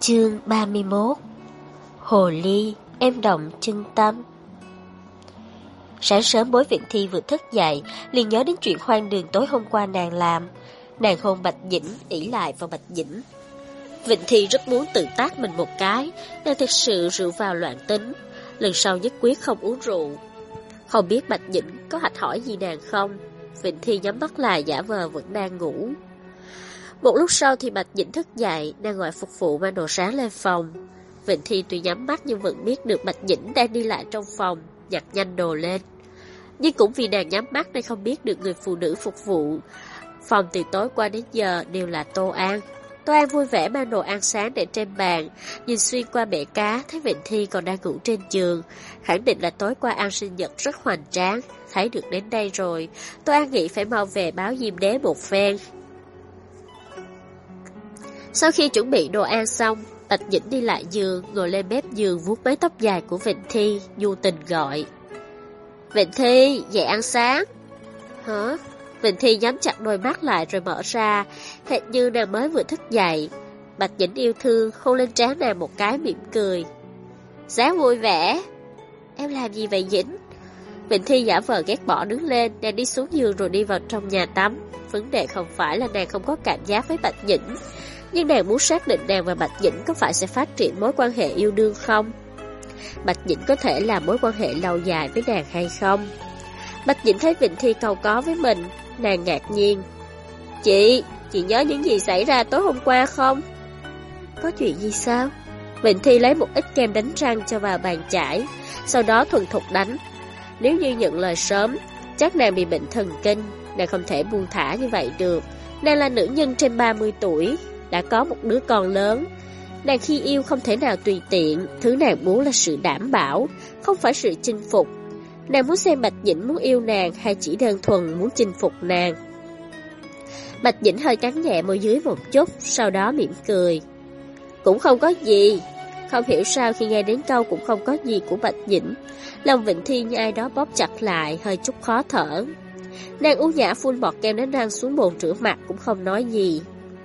Chương 31. Hồ ly, em động chân tâm. Sáng sớm Bối Vịnh Thi vừa thức dậy, liền nhớ đến chuyện hoang đường tối hôm qua nàng làm. Nàng hôn Bạch Dĩnh, ỷ lại vào Bạch Dĩnh. Vịnh Thi rất muốn tự tát mình một cái, nàng thực sự rượu vào loạn tính. Lần sau nhất quyết không uống rượu. Không biết Bạch Dĩnh có hạch hỏi gì nàng không? Vịnh Thi nhắm mắt lại giả vờ vẫn đang ngủ. Một lúc sau thì Bạch Dĩnh thức dậy, đang gọi phục vụ mang đồ sáng lên phòng. Vịnh Thi tuy nhắm mắt nhưng vẫn biết được Bạch Dĩnh đang đi lại trong phòng, nhặt nhanh đồ lên. Nhưng cũng vì nàng nhắm mắt nên không biết được người phụ nữ phục vụ phòng từ tối qua đến giờ đều là Tô An. Tô An vui vẻ mang đồ ăn sáng để trên bàn, nhìn xuyên qua bể cá thấy Vịnh Thi còn đang ngủ trên giường, khẳng định là tối qua ăn sinh nhật rất hoành tráng. Thấy được đến đây rồi, Tô An nghĩ phải mau về báo Diêm Đế một phen. Sau khi chuẩn bị đồ ăn xong, Bạch Dĩnh đi lại giường, ngồi lên mép giường vuốt mái tóc dài của Vịnh Thi, nhu tình gọi. Vịnh Thi, dậy ăn sáng. Hả? Vịnh Thi nhắm chặt đôi mắt lại rồi mở ra, hệt như nàng mới vừa thức dậy. Bạch Dĩnh yêu thương hôn lên trán nàng một cái mỉm cười. Sáng vui vẻ. Em làm gì vậy Dĩnh? Vịnh Thi giả vờ ghét bỏ đứng lên, nàng đi xuống giường rồi đi vào trong nhà tắm. Vấn đề không phải là nàng không có cảm giác với Bạch Dĩnh, nhưng nàng muốn xác định nàng và Bạch Dĩnh có phải sẽ phát triển mối quan hệ yêu đương không? Bạch Dĩnh có thể là mối quan hệ lâu dài với nàng hay không? Bạch Dĩnh thấy Vịnh Thi cầu có với mình, nàng ngạc nhiên. Chị nhớ những gì xảy ra tối hôm qua không? Có chuyện gì sao? Vịnh Thi lấy một ít kem đánh răng cho vào bàn chải, sau đó thuần thục đánh. Nếu như nhận lời sớm, chắc nàng bị bệnh thần kinh, nàng không thể buông thả như vậy được. Nàng là nữ nhân trên 30 tuổi, đã có một đứa con lớn. Nàng khi yêu không thể nào tùy tiện, thứ nàng muốn là sự đảm bảo, không phải sự chinh phục. Nàng muốn xem Bạch Dĩnh muốn yêu nàng hay chỉ đơn thuần muốn chinh phục nàng. Bạch Dĩnh hơi cắn nhẹ môi dưới một chút, sau đó mỉm cười. Cũng không có gì. Không hiểu sao khi nghe đến câu cũng không có gì của Bạch Dĩnh, lòng Vịnh Thi như ai đó bóp chặt lại, hơi chút khó thở. Nàng ưu nhã phun bọt kem đánh răng xuống bồn rửa mặt cũng không nói gì.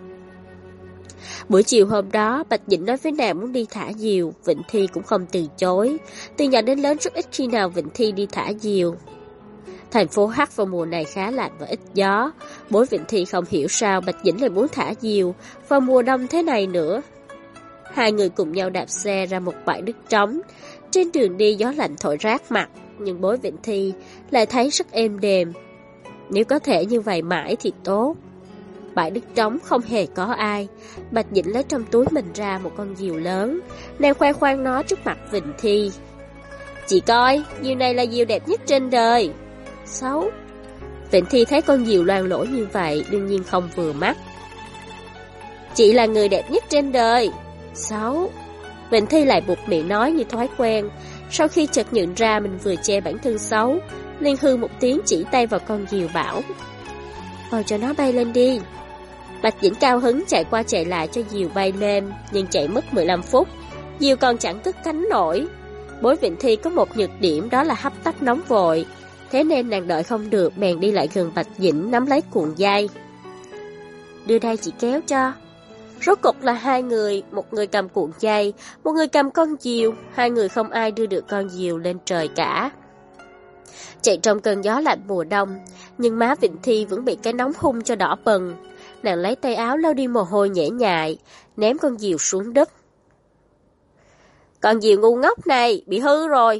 Buổi chiều hôm đó, Bạch Dĩnh nói với nàng muốn đi thả diều, Vịnh Thi cũng không từ chối. Từ nhỏ đến lớn rất ít khi nào Vịnh Thi đi thả diều. Thành phố Hắc vào mùa này khá lạnh và ít gió. Bối Vịnh Thi không hiểu sao Bạch Dĩnh lại muốn thả diều vào mùa đông thế này nữa. Hai người cùng nhau đạp xe ra một bãi đất trống. Trên đường đi gió lạnh thổi rát mặt, nhưng Bối Vịnh Thi lại thấy rất êm đềm. Nếu có thể như vậy mãi thì tốt. Bãi đất trống không hề có ai. Bạch Dĩnh lấy trong túi mình ra một con diều lớn, nàng khoe khoang nó trước mặt Vịnh Thi. Chị coi, diều này là diều đẹp nhất trên đời. Xấu. Vịnh Thi thấy con diều loang lỗ như vậy đương nhiên không vừa mắt. Chị là người đẹp nhất trên đời. Xấu. Vịnh Thi lại buộc miệng nói như thói quen. Sau khi chợt nhận ra mình vừa che bản thân xấu, liền hư một tiếng chỉ tay vào con diều bảo. Cho nó bay lên đi. Bạch Dĩnh cao hứng chạy qua chạy lại cho diều bay lên, nhưng chạy mất 15 phút, diều còn chẳng cất cánh nổi. Bối Vịnh Thi có một nhược điểm, đó là hấp tấp nóng vội, thế nên nàng đợi không được bèn đi lại gần Bạch Dĩnh nắm lấy cuộn dây. Đưa đây chị kéo cho. Rốt cục là hai người, một người cầm cuộn dây, một người cầm con diều, hai người không ai đưa được con diều lên trời cả. Chạy trong cơn gió lạnh mùa đông, nhưng má Vịnh Thi vẫn bị cái nóng hung cho đỏ bừng. Nàng lấy tay áo lau đi mồ hôi nhễ nhại, ném con diều xuống đất. Con diều ngu ngốc này, bị hư rồi.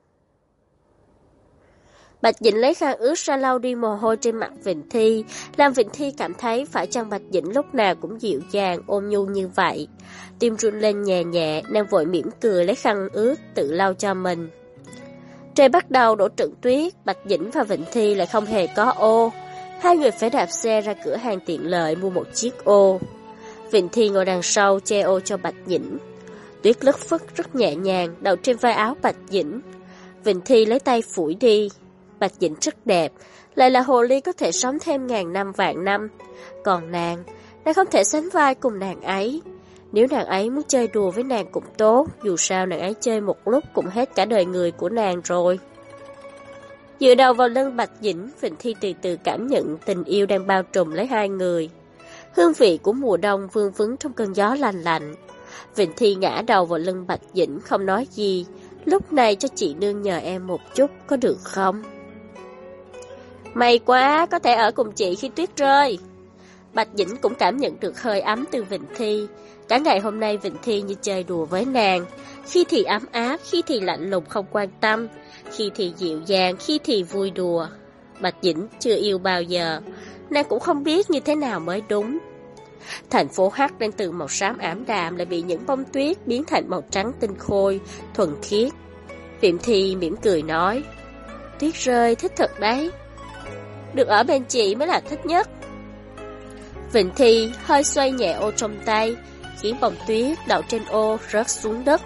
Bạch Dĩnh lấy khăn ướt ra lau đi mồ hôi trên mặt Vịnh Thi, làm Vịnh Thi cảm thấy phải chăng Bạch Dĩnh lúc nào cũng dịu dàng, ôn nhu như vậy. Tim run lên nhẹ nhẹ, nàng vội mỉm cười lấy khăn ướt tự lau cho mình. Trời bắt đầu đổ trận tuyết, Bạch Dĩnh và Vịnh Thi lại không hề có ô. Hai người phải đạp xe ra cửa hàng tiện lợi mua một chiếc ô. Vịnh Thi ngồi đằng sau che ô cho Bạch Dĩnh. Tuyết lất phất rất nhẹ nhàng đậu trên vai áo Bạch Dĩnh. Vịnh Thi lấy tay phủi đi. Bạch Dĩnh rất đẹp, lại là hồ ly có thể sống thêm ngàn năm vạn năm. Còn nàng không thể sánh vai cùng nàng ấy. Nếu nàng ấy muốn chơi đùa với nàng cũng tốt, dù sao nàng ấy chơi một lúc cũng hết cả đời người của nàng rồi. Dựa đầu vào lưng Bạch Dĩnh, Vịnh Thi từ từ cảm nhận tình yêu đang bao trùm lấy hai người. Hương vị của mùa đông vương vấn trong cơn gió lành lạnh. Vịnh Thi ngã đầu vào lưng Bạch Dĩnh không nói gì. Lúc này cho chị nương nhờ em một chút có được không? May quá, có thể ở cùng chị khi tuyết rơi. Bạch Dĩnh cũng cảm nhận được hơi ấm từ Vịnh Thi. Cả ngày hôm nay Vịnh Thi như chơi đùa với nàng. Khi thì ấm áp, khi thì lạnh lùng không quan tâm, khi thì dịu dàng, khi thì vui đùa. Bạch Dĩnh chưa yêu bao giờ, nàng cũng không biết như thế nào mới đúng. Thành phố Hắc đang từ màu xám ảm đạm lại bị những bông tuyết biến thành màu trắng tinh khôi, thuần khiết. Vịnh Thi mỉm cười nói, tuyết rơi thích thật đấy. Được ở bên chị mới là thích nhất. Vịnh Thi hơi xoay nhẹ ô trong tay, khiến bông tuyết đậu trên ô rớt xuống đất.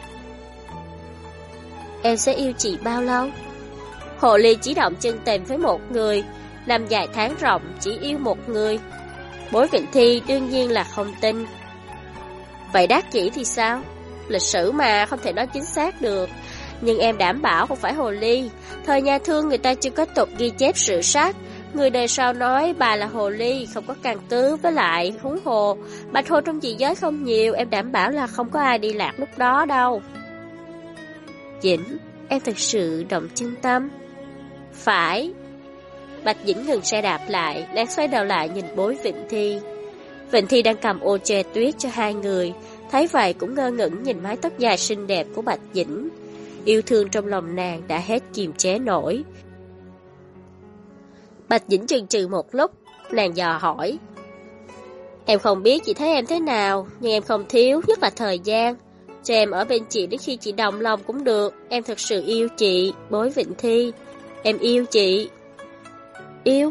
Em sẽ yêu chị bao lâu? Hồ ly chỉ động chân tình với một người, năm dài tháng rộng chỉ yêu một người. Bối Vịnh Thi đương nhiên là không tin. Vậy Đắc Kỷ thì sao? Lịch sử mà không thể nói chính xác được. Nhưng em đảm bảo không phải hồ ly. Thời nhà Thương người ta chưa có tục ghi chép sự sát. Người đời sau nói bà là hồ ly, không có căn cứ. Với lại huống hồ, bạch hồ trong dị giới không nhiều. Em đảm bảo là không có ai đi lạc lúc đó đâu. Dĩnh, em thật sự động chân tâm. Phải. Bạch Dĩnh ngừng xe đạp lại, đang xoay đầu lại nhìn Bối Vịnh Thi. Vịnh Thi đang cầm ô che tuyết cho hai người, thấy vậy cũng ngơ ngẩn nhìn mái tóc dài xinh đẹp của Bạch Dĩnh. Yêu thương trong lòng nàng đã hết kiềm chế nổi. Bạch Dĩnh chần chừ một lúc, nàng dò hỏi. Em không biết chị thấy em thế nào, nhưng em không thiếu, nhất là thời gian. Cho em ở bên chị đến khi chị đồng lòng cũng được. Em thật sự yêu chị, Bối Vịnh Thi. Em yêu chị. Yêu?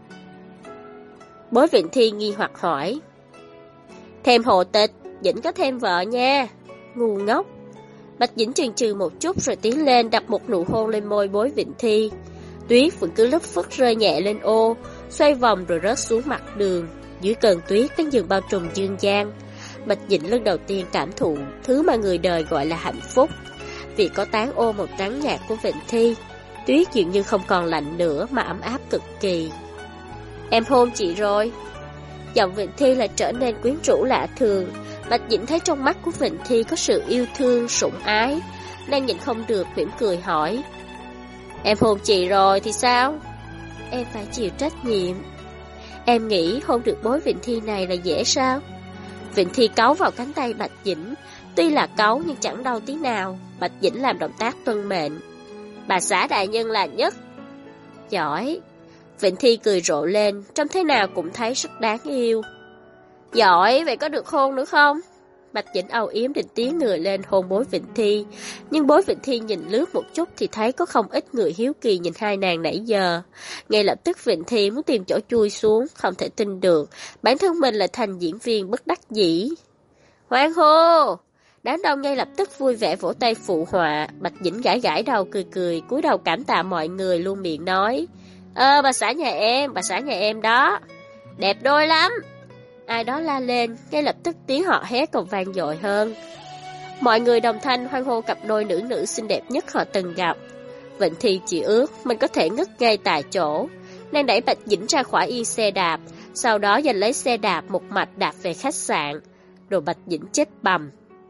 Bối Vịnh Thi nghi hoặc hỏi. Thêm hộ tịch, Dĩnh có thêm vợ nha. Ngu ngốc. Bạch Dĩnh chần chừ một chút rồi tiến lên đặt một nụ hôn lên môi Bối Vịnh Thi. Tuyết vẫn cứ lất phất rơi nhẹ lên ô, xoay vòng rồi rớt xuống mặt đường. Dưới cơn tuyết đang dần bao trùm dương gian. Bạch Dĩnh lần đầu tiên cảm thụ thứ mà người đời gọi là hạnh phúc. Vì có tán ô màu trắng nhạt của Vịnh Thi, tuyết dường như không còn lạnh nữa mà ấm áp cực kỳ. Em hôn chị rồi. Giọng Vịnh Thi lại trở nên quyến rũ lạ thường. Bạch Dĩnh thấy trong mắt của Vịnh Thi có sự yêu thương, sủng ái. Nàng nhịn không được mỉm cười hỏi. Em hôn chị rồi thì sao? Em phải chịu trách nhiệm. Em nghĩ hôn được Bối Vịnh Thi này là dễ sao? Vịnh Thi cáu vào cánh tay Bạch Dĩnh. Tuy là cáu nhưng chẳng đau tí nào. Bạch Dĩnh làm động tác tuân mệnh. Bà xã đại nhân là nhất. Giỏi. Vịnh Thi cười rộ lên, trông thế nào cũng thấy rất đáng yêu. Giỏi, vậy có được hôn nữa không? Bạch Dĩnh âu yếm định tiến người lên hôn Bối Vịnh Thi. Nhưng Bối Vịnh Thi nhìn lướt một chút thì thấy có không ít người hiếu kỳ nhìn hai nàng nãy giờ. Ngay lập tức Vịnh Thi muốn tìm chỗ chui xuống, không thể tin được. Bản thân mình lại thành diễn viên bất đắc dĩ. Hoan hô! Đám đông ngay lập tức vui vẻ vỗ tay phụ họa. Bạch Dĩnh gãi gãi đầu cười cười, cúi đầu cảm tạ mọi người luôn miệng nói. Bà xã nhà em đó. Đẹp đôi lắm. Ai đó la lên, ngay lập tức tiếng họ hét còn vang dội hơn. Mọi người đồng thanh hoan hô cặp đôi nữ nữ xinh đẹp nhất họ từng gặp. Vịnh Thi chỉ ước mình có thể ngất ngay tại chỗ. Nàng đẩy Bạch Dĩnh ra khỏi yên xe đạp, sau đó giành lấy xe đạp một mạch đạp về khách sạn. Rồi Bạch Dĩnh chết bầm.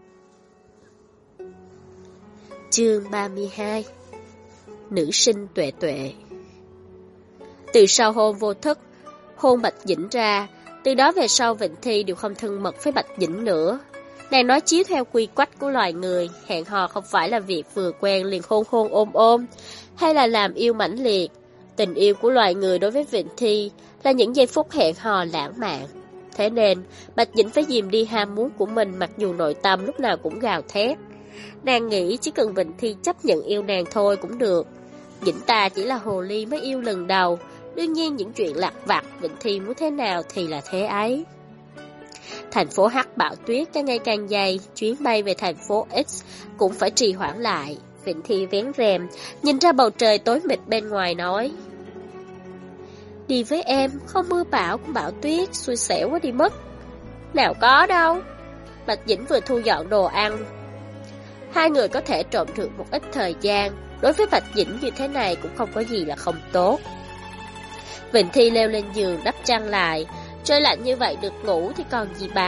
Chương 32. Nữ sinh tuệ tuệ. Từ sau hôn vô thức, hôn Bạch Dĩnh ra, từ đó về sau Vịnh Thi đều không thân mật với Bạch Dĩnh nữa. Nàng nói chiếu theo quy quách của loài người, hẹn hò không phải là việc vừa quen liền hôn hôn ôm ôm, hay là làm yêu mãnh liệt. Tình yêu của loài người đối với Vịnh Thi là những giây phút hẹn hò lãng mạn. Thế nên, Bạch Dĩnh phải dìm đi ham muốn của mình mặc dù nội tâm lúc nào cũng gào thét. Nàng nghĩ chỉ cần Vịnh Thi chấp nhận yêu nàng thôi cũng được. Dĩnh ta chỉ là hồ ly mới yêu lần đầu, đương nhiên những chuyện lặt vặt Vịnh Thi muốn thế nào thì là thế ấy. Thành phố Hắc bão tuyết càng ngày càng dày, chuyến bay về thành phố X cũng phải trì hoãn lại. Vịnh Thi vén rèm, nhìn ra bầu trời tối mịt bên ngoài nói. Đi với em, không mưa bão cũng bão tuyết, xui xẻo quá đi mất. Nào có đâu. Bạch Dĩnh vừa thu dọn đồ ăn. Hai người có thể trộm được một ít thời gian, đối với Bạch Dĩnh như thế này cũng không có gì là không tốt. Vịnh Thi leo lên giường đắp chăn lại, trời lạnh như vậy được ngủ thì còn gì bằng.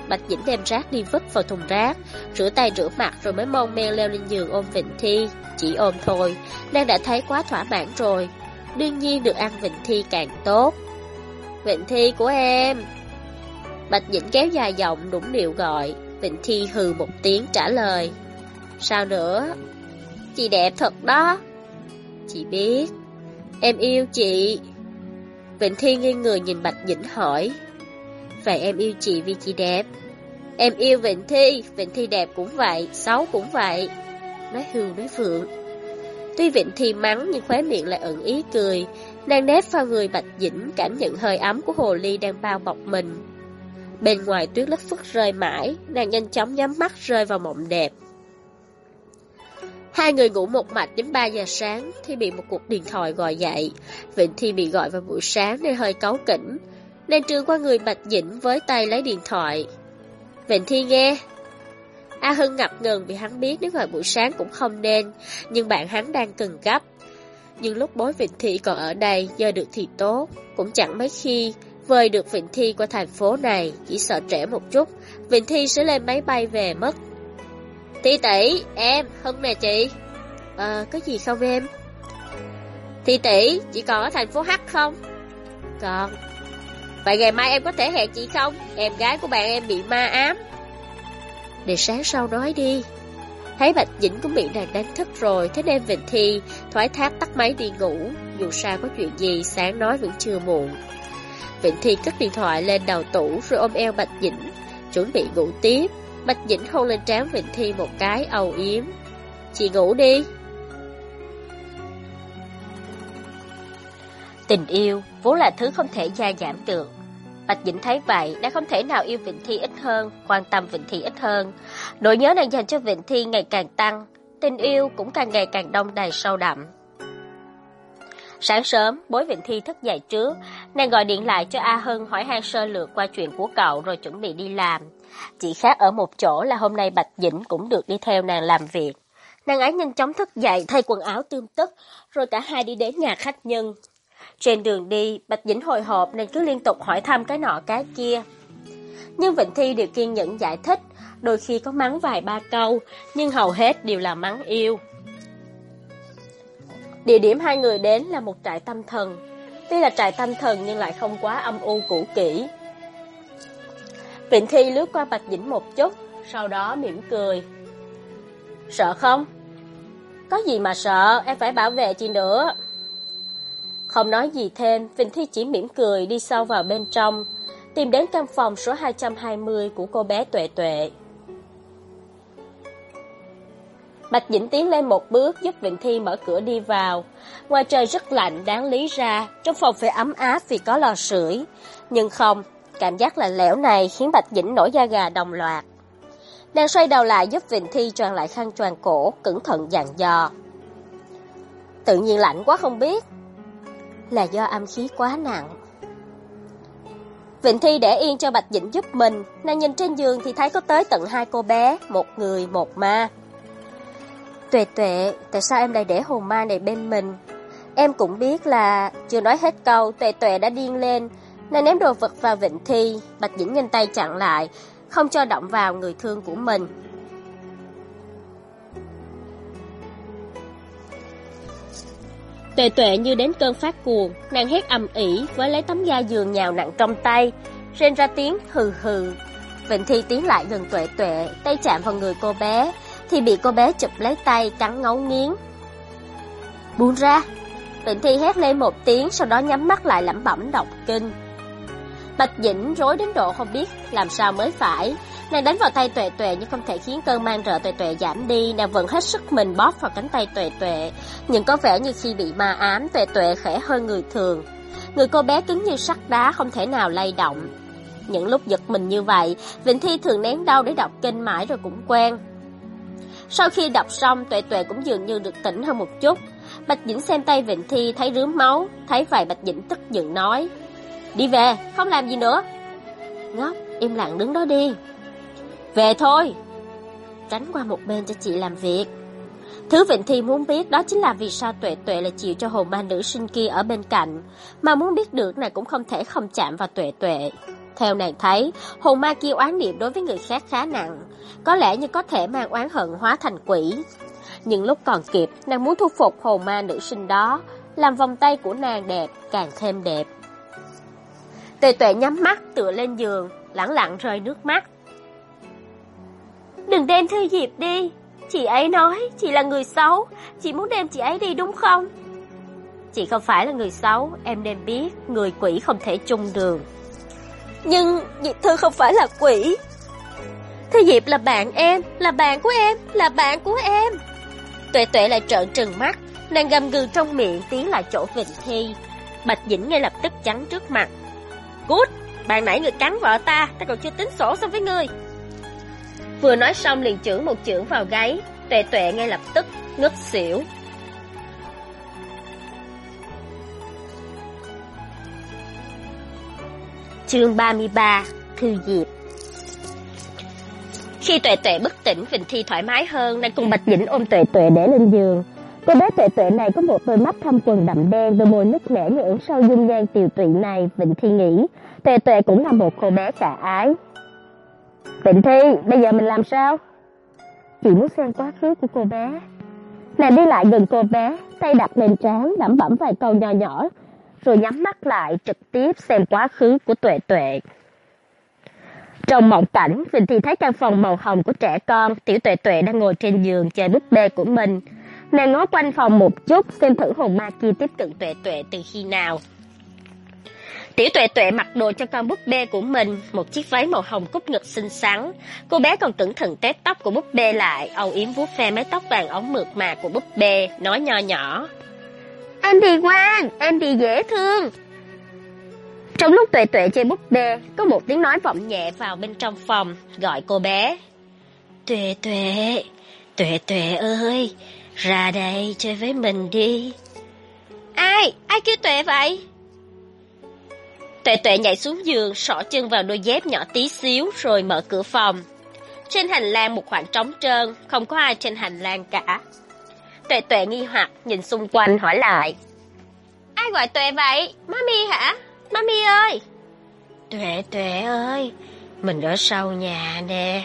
Bạch Dĩnh đem rác đi vứt vào thùng rác, rửa tay rửa mặt rồi mới mon men leo lên giường ôm Vịnh Thi. Chỉ ôm thôi, nàng đã thấy quá thỏa mãn rồi. Đương nhiên được ăn Vịnh Thi càng tốt. Vịnh Thi của em. Bạch Dĩnh kéo dài giọng nũng nịu gọi. Vịnh Thi hừ một tiếng trả lời. Sao nữa? Chị đẹp thật đó. Chị biết. Em yêu chị. Vịnh Thi nghiêng người nhìn Bạch Dĩnh hỏi. Vậy em yêu chị vì chị đẹp? Em yêu Vịnh Thi đẹp cũng vậy, xấu cũng vậy. Nói hưu nói phượng. Tuy Vịnh Thi mắng nhưng khóe miệng lại ẩn ý cười. Nàng nép vào người Bạch Dĩnh, cảm nhận hơi ấm của hồ ly đang bao bọc mình. Bên ngoài tuyết lất phất rơi mãi, nàng nhanh chóng nhắm mắt rơi vào mộng đẹp. Hai người ngủ một mạch đến 3 giờ sáng thì bị một cuộc điện thoại gọi dậy. Vịnh Thi bị gọi vào buổi sáng nên hơi cáu kỉnh. Nàng trườn qua người Bạch Dĩnh với tay lấy điện thoại. Vịnh Thi nghe. A Hưng ngập ngừng vì hắn biết nếu gọi buổi sáng cũng không nên, nhưng bạn hắn đang cần gấp. Nhưng lúc bối Vịnh Thi còn ở đây, giờ được thì tốt, cũng chẳng mấy khi vời được Vịnh Thi qua thành phố này, chỉ sợ trễ một chút, Vịnh Thi sẽ lên máy bay về mất. Thi tỷ, em, Hưng nè chị. Có gì không em? Thi tỷ, chị còn ở thành phố H không? Còn. Vậy ngày mai em có thể hẹn chị không? Em gái của bạn em bị ma ám. Để sáng sau nói đi. Thấy Bạch Dĩnh cũng bị nàng đánh thức rồi, thế nên Vịnh Thi thoái thác tắt máy đi ngủ. Dù sao có chuyện gì sáng nói vẫn chưa muộn. Vịnh Thi cất điện thoại lên đầu tủ rồi ôm eo Bạch Dĩnh, chuẩn bị ngủ tiếp. Bạch Dĩnh hôn lên trán Vịnh Thi một cái âu yếm. Chị ngủ đi. Tình yêu vốn là thứ không thể gia giảm được. Bạch Dĩnh thấy vậy đã không thể nào yêu Vịnh Thi ít hơn, quan tâm Vịnh Thi ít hơn. Nỗi nhớ nàng dành cho Vịnh Thi ngày càng tăng, tình yêu cũng càng ngày càng đông đầy sâu đậm. Sáng sớm, bối Vịnh Thi thức dậy trước, nàng gọi điện lại cho A Hưng hỏi han sơ lược qua chuyện của cậu rồi chuẩn bị đi làm. Chỉ khác ở một chỗ là hôm nay Bạch Dĩnh cũng được đi theo nàng làm việc. Nàng ấy nhanh chóng thức dậy thay quần áo tươm tất, rồi cả hai đi đến nhà khách nhân. Trên đường đi, Bạch Dĩnh hồi hộp nên cứ liên tục hỏi thăm cái nọ cái kia. Nhưng Vịnh Thi đều kiên nhẫn giải thích, đôi khi có mắng vài ba câu, nhưng hầu hết đều là mắng yêu. Địa điểm hai người đến là một trại tâm thần. Tuy là trại tâm thần nhưng lại không quá âm u cũ kỹ. Vịnh Thi lướt qua Bạch Dĩnh một chút, sau đó mỉm cười. Sợ không? Có gì mà sợ, em phải bảo vệ chị nữa. Không nói gì thêm, Vịnh Thi chỉ mỉm cười đi sâu vào bên trong, tìm đến căn phòng số 220 của cô bé Tuệ Tuệ. Bạch Dĩnh tiến lên một bước giúp Vịnh Thi mở cửa đi vào. Ngoài trời rất lạnh, đáng lý ra trong phòng phải ấm áp vì có lò sưởi, nhưng không, cảm giác lạnh lẽo này khiến Bạch Dĩnh nổi da gà đồng loạt. Nàng xoay đầu lại giúp Vịnh Thi choàng lại khăn choàng cổ, cẩn thận dặn dò. Tự nhiên lạnh quá không biết. Là do âm khí quá nặng. Vịnh Thi để yên cho Bạch Dĩnh giúp mình. Nàng nhìn trên giường thì thấy có tới tận hai cô bé, một người một ma. Tuệ Tuệ, tại sao em lại để hồn ma này bên mình? Em cũng biết là... Chưa nói hết câu, Tuệ Tuệ đã điên lên. Nàng ném đồ vật vào Vịnh Thi. Bạch Dĩnh nhanh tay chặn lại, không cho động vào người thương của mình. Tuệ Tuệ như đến cơn phát cuồng, nàng hét ầm ĩ với lấy tấm da giường nhào nặng trong tay, rên ra tiếng hừ hừ. Vịnh Thi tiến lại gần Tuệ Tuệ, tay chạm vào người cô bé, thì bị cô bé chụp lấy tay cắn ngấu nghiến. Buông ra! Vịnh Thi hét lên một tiếng, sau đó nhắm mắt lại lẩm bẩm đọc kinh. Bạch Dĩnh rối đến độ không biết làm sao mới phải. Nàng đánh vào tay Tuệ Tuệ nhưng không thể khiến cơn man rợ Tuệ Tuệ giảm đi. Nàng vẫn hết sức mình bóp vào cánh tay Tuệ Tuệ, nhưng có vẻ như khi bị ma ám, Tuệ Tuệ khẽ hơn người thường. Người cô bé cứng như sắt đá, không thể nào lay động. Những lúc giật mình như vậy, Vịnh Thi thường nén đau để đọc kinh mãi rồi cũng quen. Sau khi đọc xong, Tuệ Tuệ cũng dường như được tỉnh hơn một chút. Bạch Dĩnh xem tay Vịnh Thi thấy rướm máu, thấy vậy Bạch Dĩnh tức giận nói: Đi về, không làm gì nữa. Ngốc, im lặng đứng đó đi. Về thôi. Tránh qua một bên cho chị làm việc. Thứ Vịnh Thi muốn biết đó chính là vì sao Tuệ Tuệ lại chịu cho hồn ma nữ sinh kia ở bên cạnh. Mà muốn biết được này cũng không thể không chạm vào Tuệ Tuệ. Theo nàng thấy, hồn ma kia oán niệm đối với người khác khá nặng, có lẽ như có thể mang oán hận hóa thành quỷ. Nhưng lúc còn kịp, nàng muốn thu phục hồn ma nữ sinh đó, làm vòng tay của nàng đẹp, càng thêm đẹp. Tuệ Tuệ nhắm mắt tựa lên giường, lẳng lặng rơi nước mắt. Đừng đem Thư Diệp đi, chị ấy nói chị là người xấu, chị muốn đem chị ấy đi đúng không? Chị không phải là người xấu, em nên biết người quỷ không thể chung đường. Nhưng Diệp Thư không phải là quỷ. Thư Diệp là bạn em, là bạn của em, là bạn của em. Tuệ Tuệ lại trợn trừng mắt, nàng gầm gừ trong miệng tiến lại chỗ Vịnh Thi. Bạch Dĩnh ngay lập tức chắn trước mặt. Cút, bạn nãy người cắn vợ ta còn chưa tính sổ xong với ngươi. Vừa nói xong liền chưởng một chưởng vào gáy, Tuệ Tuệ ngay lập tức ngất xỉu. Chương 33, Thư Diệp. Khi Tuệ Tuệ bất tỉnh, Vịnh Thi thoải mái hơn, nàng cùng Bạch Dĩnh ôm Tuệ Tuệ để lên giường. Cô bé Tuệ Tuệ này có một đôi mắt thâm quầng đậm đen, đôi môi nứt nẻ như ẩn sau dung nhan tiều tụy này. Vịnh Thi nghĩ Tuệ Tuệ cũng là một cô bé khả ái. Vịnh Thi, bây giờ mình làm sao? Chị muốn xem quá khứ của cô bé. Nàng đi lại gần cô bé, tay đặt lên trán, lẩm bẩm vài câu nho nhỏ, rồi nhắm mắt lại trực tiếp xem quá khứ của Tuệ Tuệ. Trong mộng cảnh, Vịnh Thi thấy căn phòng màu hồng của trẻ con, tiểu Tuệ Tuệ đang ngồi trên giường chơi búp bê của mình. Nàng ngó quanh phòng một chút, xem thử hồn ma kia tiếp cận Tuệ Tuệ từ khi nào. Tiểu Tuệ Tuệ mặc đồ cho con búp bê của mình, một chiếc váy màu hồng cúc ngực xinh xắn. Cô bé còn cẩn thận tết tóc của búp bê lại, âu yếm vuốt ve mái tóc vàng óng mượt mà của búp bê, nói nho nhỏ. Em đi ngoan, em đi dễ thương. Trong lúc Tuệ Tuệ chơi búp bê, có một tiếng nói vọng nhẹ vào bên trong phòng, gọi cô bé. Tuệ Tuệ, Tuệ Tuệ ơi, ra đây chơi với mình đi. Ai kêu Tuệ vậy? Tuệ Tuệ nhảy xuống giường, xỏ chân vào đôi dép nhỏ tí xíu rồi mở cửa phòng. Trên hành lang một khoảng trống trơn, không có ai trên hành lang cả. Tuệ Tuệ nghi hoặc nhìn xung quanh hỏi lại. Ai gọi Tuệ vậy? Mami hả? Mami ơi! Tuệ Tuệ ơi, mình ở sau nhà nè.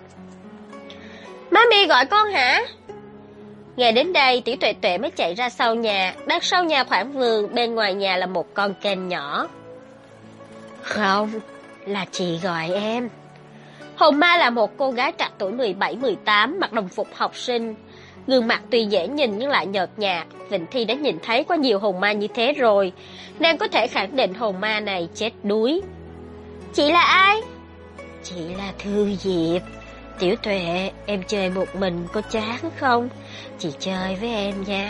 Mami gọi con hả? Nghe đến đây, tiểu Tuệ Tuệ mới chạy ra sau nhà. Đang sau nhà khoảng vườn, bên ngoài nhà là một con kênh nhỏ. Không, là chị gọi em. Hồn ma là một cô gái trạc tuổi 17-18, mặc đồng phục học sinh. Gương mặt tuy dễ nhìn nhưng lại nhợt nhạt. Vịnh Thi đã nhìn thấy quá nhiều hồn ma như thế rồi. Nàng có thể khẳng định hồn ma này chết đuối. Chị là ai? Chị là Thư Diệp. Tiểu Tuệ, em chơi một mình có chán không? Chị chơi với em nha.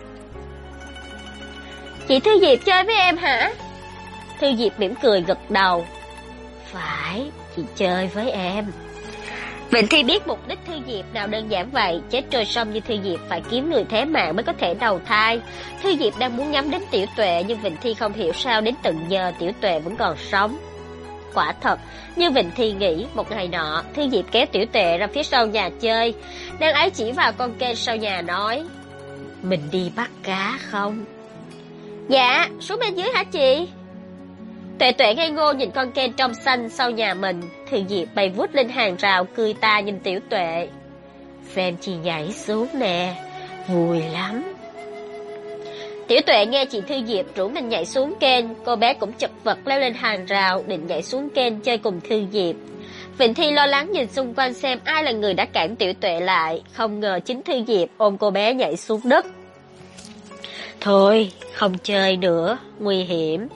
Chị Thư Diệp chơi với em hả? Thư Diệp mỉm cười gật đầu. Phải, chị chơi với em. Vịnh Thi biết mục đích Thư Diệp nào đơn giản vậy, chết trôi sông như Thư Diệp phải kiếm người thế mạng mới có thể đầu thai. Thư Diệp đang muốn nhắm đến Tiểu Tuệ, nhưng Vịnh Thi không hiểu sao đến tận giờ Tiểu Tuệ vẫn còn sống. Quả thật, như Vịnh Thi nghĩ, một ngày nọ, Thư Diệp kéo Tiểu Tuệ ra phía sau nhà chơi. Nàng ấy chỉ vào con kênh sau nhà nói, mình đi bắt cá không? Dạ, xuống bên dưới hả chị? Tuệ Tuệ ngây ngô nhìn con kênh trong xanh sau nhà mình. Thư Diệp bay vút lên hàng rào cười ta nhìn Tiểu Tuệ. Xem chị nhảy xuống nè, vui lắm. Tiểu Tuệ nghe chị Thư Diệp rủ mình nhảy xuống kênh, cô bé cũng chật vật leo lên hàng rào định nhảy xuống kênh chơi cùng Thư Diệp. Vịnh Thi lo lắng nhìn xung quanh xem ai là người đã cản Tiểu Tuệ lại, không ngờ chính Thư Diệp ôm cô bé nhảy xuống đất. Thôi, không chơi nữa, nguy hiểm.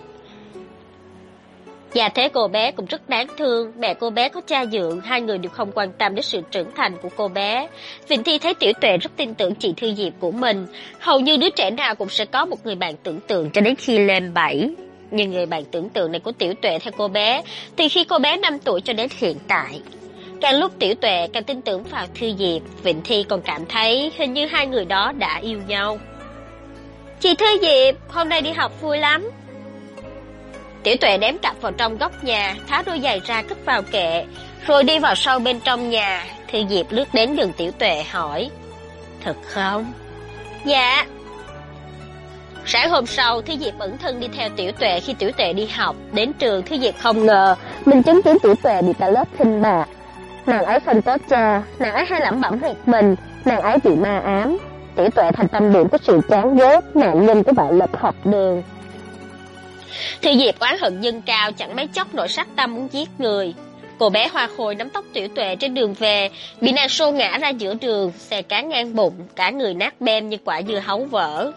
Và thế cô bé cũng rất đáng thương, mẹ cô bé có cha dượng, hai người đều không quan tâm đến sự trưởng thành của cô bé. Vịnh Thi thấy Tiểu Tuệ rất tin tưởng chị Thư Diệp của mình, hầu như đứa trẻ nào cũng sẽ có một người bạn tưởng tượng cho đến khi lên 7. Nhưng người bạn tưởng tượng này của Tiểu Tuệ theo cô bé, từ khi cô bé 5 tuổi cho đến hiện tại. Càng lúc Tiểu Tuệ càng tin tưởng vào Thư Diệp, Vịnh Thi còn cảm thấy hình như hai người đó đã yêu nhau. Chị Thư Diệp, hôm nay đi học vui lắm. Tiểu Tuệ ném cặp vào trong góc nhà, tháo đôi giày ra cất vào kệ, rồi đi vào sâu bên trong nhà. Thư Diệp lướt đến gần Tiểu Tuệ hỏi, thật không? Dạ. Sáng hôm sau, Thư Diệp ẩn thân đi theo Tiểu Tuệ khi Tiểu Tuệ đi học. Đến trường, Thư Diệp không ngờ mình chứng kiến Tiểu Tuệ bị cả lớp khinh bạc. Nàng ấy không có cha, nàng ấy hay lẩm bẩm một mình, nàng ấy bị ma ám. Tiểu Tuệ thành tâm điểm của sự chán ghét, nạn nhân của bạo lực học đường. Thư Diệp oán hận dâng cao, chẳng mấy chốc nổi sát tâm muốn giết người. Cô bé Hoa Khôi nắm tóc Tiểu Tuệ trên đường về, bị nàng xô ngã ra giữa đường, xe cán ngang bụng, cả người nát bem như quả dưa hấu vỡ.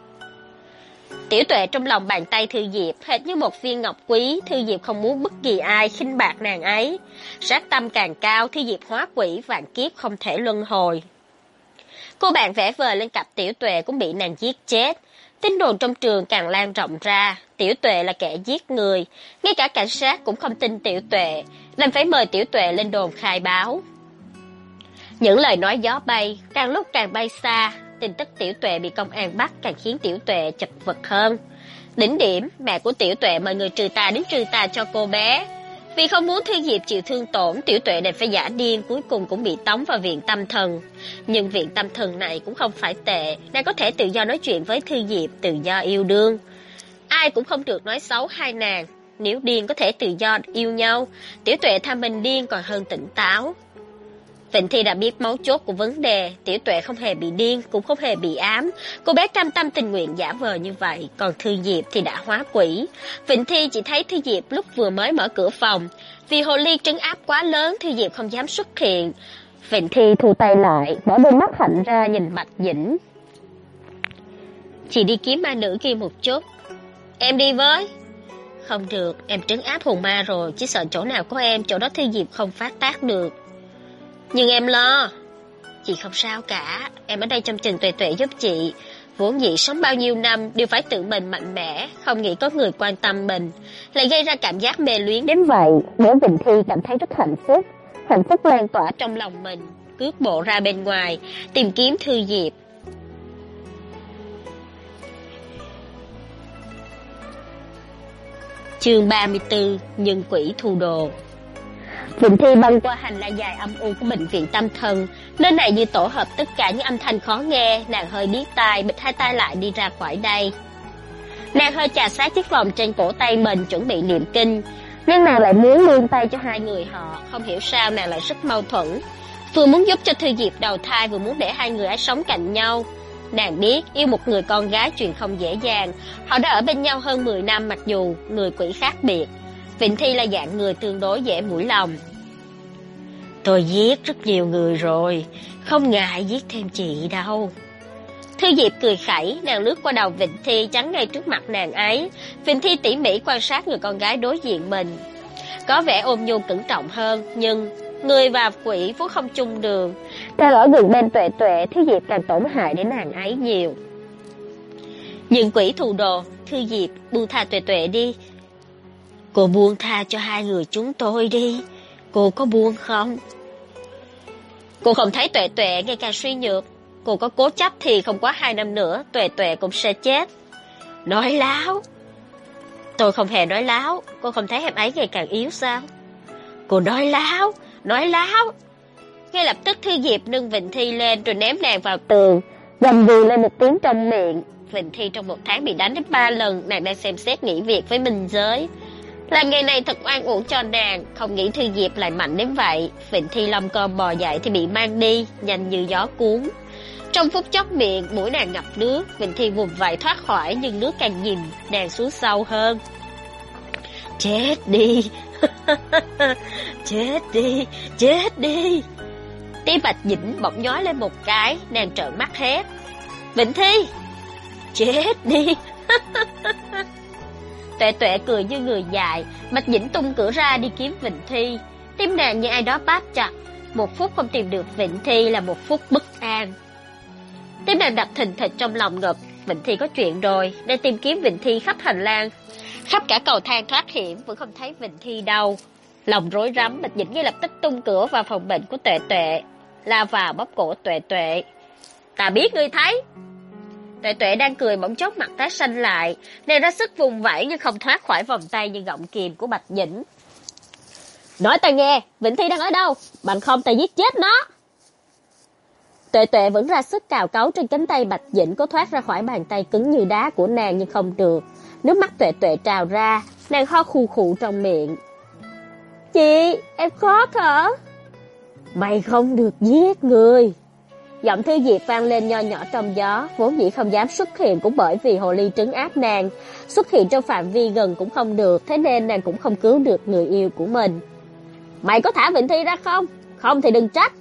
Tiểu Tuệ trong lòng bàn tay Thư Diệp hệt như một viên ngọc quý. Thư Diệp không muốn bất kỳ ai khinh bạc nàng ấy. Sát tâm càng cao, Thư Diệp hóa quỷ vạn kiếp không thể luân hồi. Cô bạn vẽ vời lên cặp Tiểu Tuệ cũng bị nàng giết chết. Tin đồn trong trường càng lan rộng ra, Tiểu Tuệ là kẻ giết người. Ngay cả cảnh sát cũng không tin Tiểu Tuệ, nên phải mời Tiểu Tuệ lên đồn khai báo. Những lời nói gió bay, càng lúc càng bay xa. Tin tức Tiểu Tuệ bị công an bắt càng khiến Tiểu Tuệ chật vật hơn. Đỉnh điểm, mẹ của Tiểu Tuệ mời người trừ tà đến trừ tà cho cô bé. Vì không muốn Thư Diệp chịu thương tổn, Tiểu Tuệ đành phải giả điên, cuối cùng cũng bị tống vào viện tâm thần. Nhưng viện tâm thần này cũng không phải tệ, nàng có thể tự do nói chuyện với Thư Diệp, tự do yêu đương. Ai cũng không được nói xấu hai nàng. Nếu điên có thể tự do yêu nhau, Tiểu Tuệ tha mình điên còn hơn tỉnh táo. Vịnh Thi đã biết mấu chốt của vấn đề, Tiểu Tuệ không hề bị điên, cũng không hề bị ám. Cô bé cam tâm tình nguyện giả vờ như vậy, còn Thư Diệp thì đã hóa quỷ. Vịnh Thi chỉ thấy Thư Diệp lúc vừa mới mở cửa phòng. Vì hồ ly trấn áp quá lớn, Thư Diệp không dám xuất hiện. Vịnh Thi thu tay lại, bỏ đôi mắt hạnh ra nhìn Bạch Dĩnh. Chị đi kiếm ma nữ kia một chút. Em đi với. Không được, em trấn áp hồn ma rồi, chỉ sợ chỗ nào có em, chỗ đó Thư Diệp không phát tác được. Nhưng em lo. Chị không sao cả, em ở đây trong chừng Tuệ Tuệ giúp chị. Vốn dĩ sống bao nhiêu năm đều phải tự mình mạnh mẽ, không nghĩ có người quan tâm mình, lại gây ra cảm giác mê luyến đến vậy. Nếu Vịnh Thi cảm thấy rất hạnh phúc lan tỏa trong lòng mình, cước bộ ra bên ngoài, tìm kiếm Thư Diệp. Chương 34, Nhân quỷ thu đồ. Vịnh Thi băng qua hành lang dài âm u của bệnh viện tâm thần. Nơi này như tổ hợp tất cả những âm thanh khó nghe. Nàng hơi điếc tai, bịt hai tay lại đi ra khỏi đây. Nàng hơi chà sát chiếc vòng trên cổ tay mình chuẩn bị niệm kinh, nhưng nàng lại muốn nương tay cho hai người họ. Không hiểu sao nàng lại rất mâu thuẫn, vừa muốn giúp cho Thư Diệp đầu thai, vừa muốn để hai người ấy sống cạnh nhau. Nàng biết yêu một người con gái chuyện không dễ dàng. Họ đã ở bên nhau hơn 10 năm, mặc dù người quỷ khác biệt. Vịnh Thi là dạng người tương đối dễ mũi lòng. Tôi giết rất nhiều người rồi, không ngại giết thêm chị đâu. Thư Diệp cười khẩy, nàng lướt qua đầu Vịnh Thi chắn ngay trước mặt nàng ấy. Vịnh Thi tỉ mỉ quan sát người con gái đối diện mình. Có vẻ ôn nhu cẩn trọng hơn, nhưng người và quỷ vốn không chung đường. Càng ở gần bên Tuệ Tuệ, Thư Diệp càng tổn hại đến nàng ấy nhiều. Nhưng quỷ thù đồ, Thư Diệp buông tha Tuệ Tuệ đi. Cô buông tha cho hai người chúng tôi đi. Cô có buông không? Cô không thấy Tuệ Tuệ ngày càng suy nhược. Cô có cố chấp thì không quá 2 năm nữa Tuệ Tuệ cũng sẽ chết. Nói láo. Tôi không hề nói láo. Cô không thấy em ấy ngày càng yếu sao? Cô nói láo. Nói láo. Ngay lập tức Thư Diệp nâng Vịnh Thi lên rồi ném nàng vào tường, gầm gừ lên một tiếng trong miệng. Vịnh Thi trong 1 tháng bị đánh đến 3 lần. Nàng đang xem xét nghỉ việc với Minh Giới. Làm nghề này thật oan uổng cho nàng, không nghĩ Thư Diệp lại mạnh đến vậy. Vịnh Thi lông cơm bò dậy thì bị mang đi, nhanh như gió cuốn. Trong phút chốc miệng, mũi nàng ngập nước. Vịnh Thi vùng vẫy thoát khỏi, nhưng nước càng nhìn nàng xuống sâu hơn. Chết đi. Chết đi. Chết đi. Tim Bạch Dĩnh bỗng nhói lên một cái, nàng trợn mắt hét. Vịnh Thi. Chết đi. Tuệ Tuệ cười như người dại. Bạch Dĩnh tung cửa ra đi kiếm Vịnh Thi. Tim nàng như ai đó bóp chặt. 1 phút không tìm được Vịnh Thi là 1 phút bất an. Tim nàng đập thình thịch trong lòng ngực. Vịnh Thi có chuyện rồi. Đang tìm kiếm Vịnh Thi khắp hành lang, khắp cả cầu thang thoát hiểm, vẫn không thấy Vịnh Thi đâu. Lòng rối rắm, Bạch Dĩnh ngay lập tức tung cửa vào phòng bệnh của Tuệ Tuệ, lao vào bóp cổ Tuệ Tuệ. Ta biết ngươi thấy. Tuệ Tuệ đang cười bỗng chốc mặt tái xanh lại, nàng ra sức vùng vẫy nhưng không thoát khỏi vòng tay như gọng kìm của Bạch Dĩnh. Nói ta nghe, Vịnh Thi đang ở đâu? Bằng không ta giết chết nó. Tuệ Tuệ vẫn ra sức cào cấu trên cánh tay Bạch Dĩnh, cố thoát ra khỏi bàn tay cứng như đá của nàng nhưng không được. Nước mắt Tuệ Tuệ trào ra, nàng ho khù khụ trong miệng. Chị, em khó thở. Mày không được giết người. Giọng Thư Diệp vang lên nho nhỏ trong gió, vốn dĩ không dám xuất hiện cũng bởi vì hồ ly trấn áp nàng. Xuất hiện trong phạm vi gần cũng không được, thế nên nàng cũng không cứu được người yêu của mình. Mày có thả Vịnh Thi ra không? Không thì đừng trách.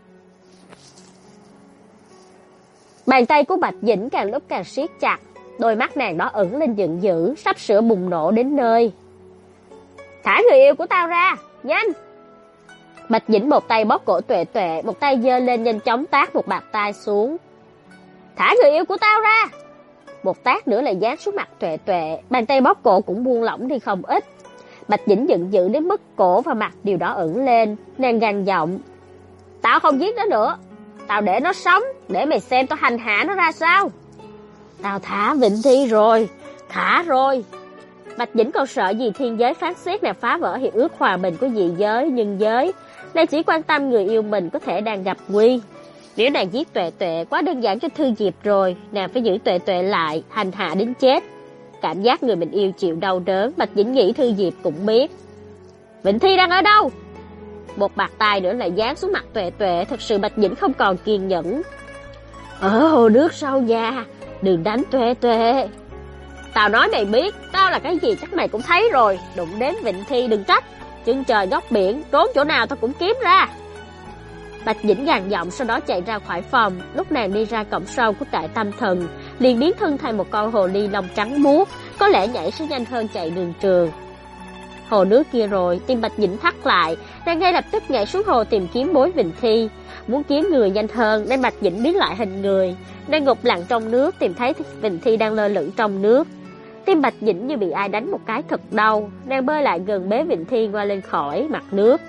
Bàn tay của Bạch Dĩnh càng lúc càng siết chặt, đôi mắt nàng đỏ ửng lên giận dữ, sắp sửa bùng nổ đến nơi. Thả người yêu của tao ra, nhanh! Bạch Dĩnh một tay bóp cổ Tuệ Tuệ, một tay giơ lên nhanh chóng tát một bạt tai xuống. Thả người yêu của tao ra! Một tát nữa lại giáng xuống mặt Tuệ Tuệ, bàn tay bóp cổ cũng buông lỏng đi không ít. Bạch Dĩnh giận dữ đến mức cổ và mặt đều đỏ ửng lên, nàng gằn giọng. Tao không giết nó nữa, tao để nó sống, để mày xem tao hành hạ nó ra sao. Tao thả Vịnh Thi rồi, thả rồi. Bạch Dĩnh còn sợ gì thiên giới phán xét nàng phá vỡ hiệp ước hòa bình của dị giới, nhân giới. Nàng chỉ quan tâm người yêu mình có thể đang gặp nguy. Nếu nàng giết Tuệ Tuệ quá đơn giản cho Thư Diệp rồi, nàng phải giữ Tuệ Tuệ lại, hành hạ đến chết. Cảm giác người mình yêu chịu đau đớn, Bạch Dĩnh nghĩ Thư Diệp cũng biết. Vịnh Thi đang ở đâu? Một bạt tai nữa lại giáng xuống mặt Tuệ Tuệ, thật sự Bạch Dĩnh không còn kiên nhẫn. Ở hồ nước sau nhà, đừng đánh Tuệ Tuệ. Tao nói mày biết, tao là cái gì chắc mày cũng thấy rồi, đụng đến Vịnh Thi đừng trách. Chân trời góc biển, trốn chỗ nào tao cũng kiếm ra. Bạch Dĩnh gằn giọng, sau đó chạy ra khỏi phòng. Lúc nàng đi ra cổng sau của trại Tâm Thần, liền biến thân thành một con hồ ly lông trắng muốt, có lẽ nhảy sẽ nhanh hơn chạy đường trường. Hồ nước kia rồi, tim Bạch Dĩnh thắt lại, nàng ngay lập tức nhảy xuống hồ tìm kiếm mối Vịnh Thi. Muốn kiếm người nhanh hơn nên Bạch Dĩnh biến lại hình người, nàng ngục lặn trong nước, tìm thấy Vịnh Thi đang lơ lửng trong nước. Tim Bạch Dĩnh như bị ai đánh một cái thật đau, nàng bơi lại gần bế Vịnh Thi qua lên khỏi mặt nước.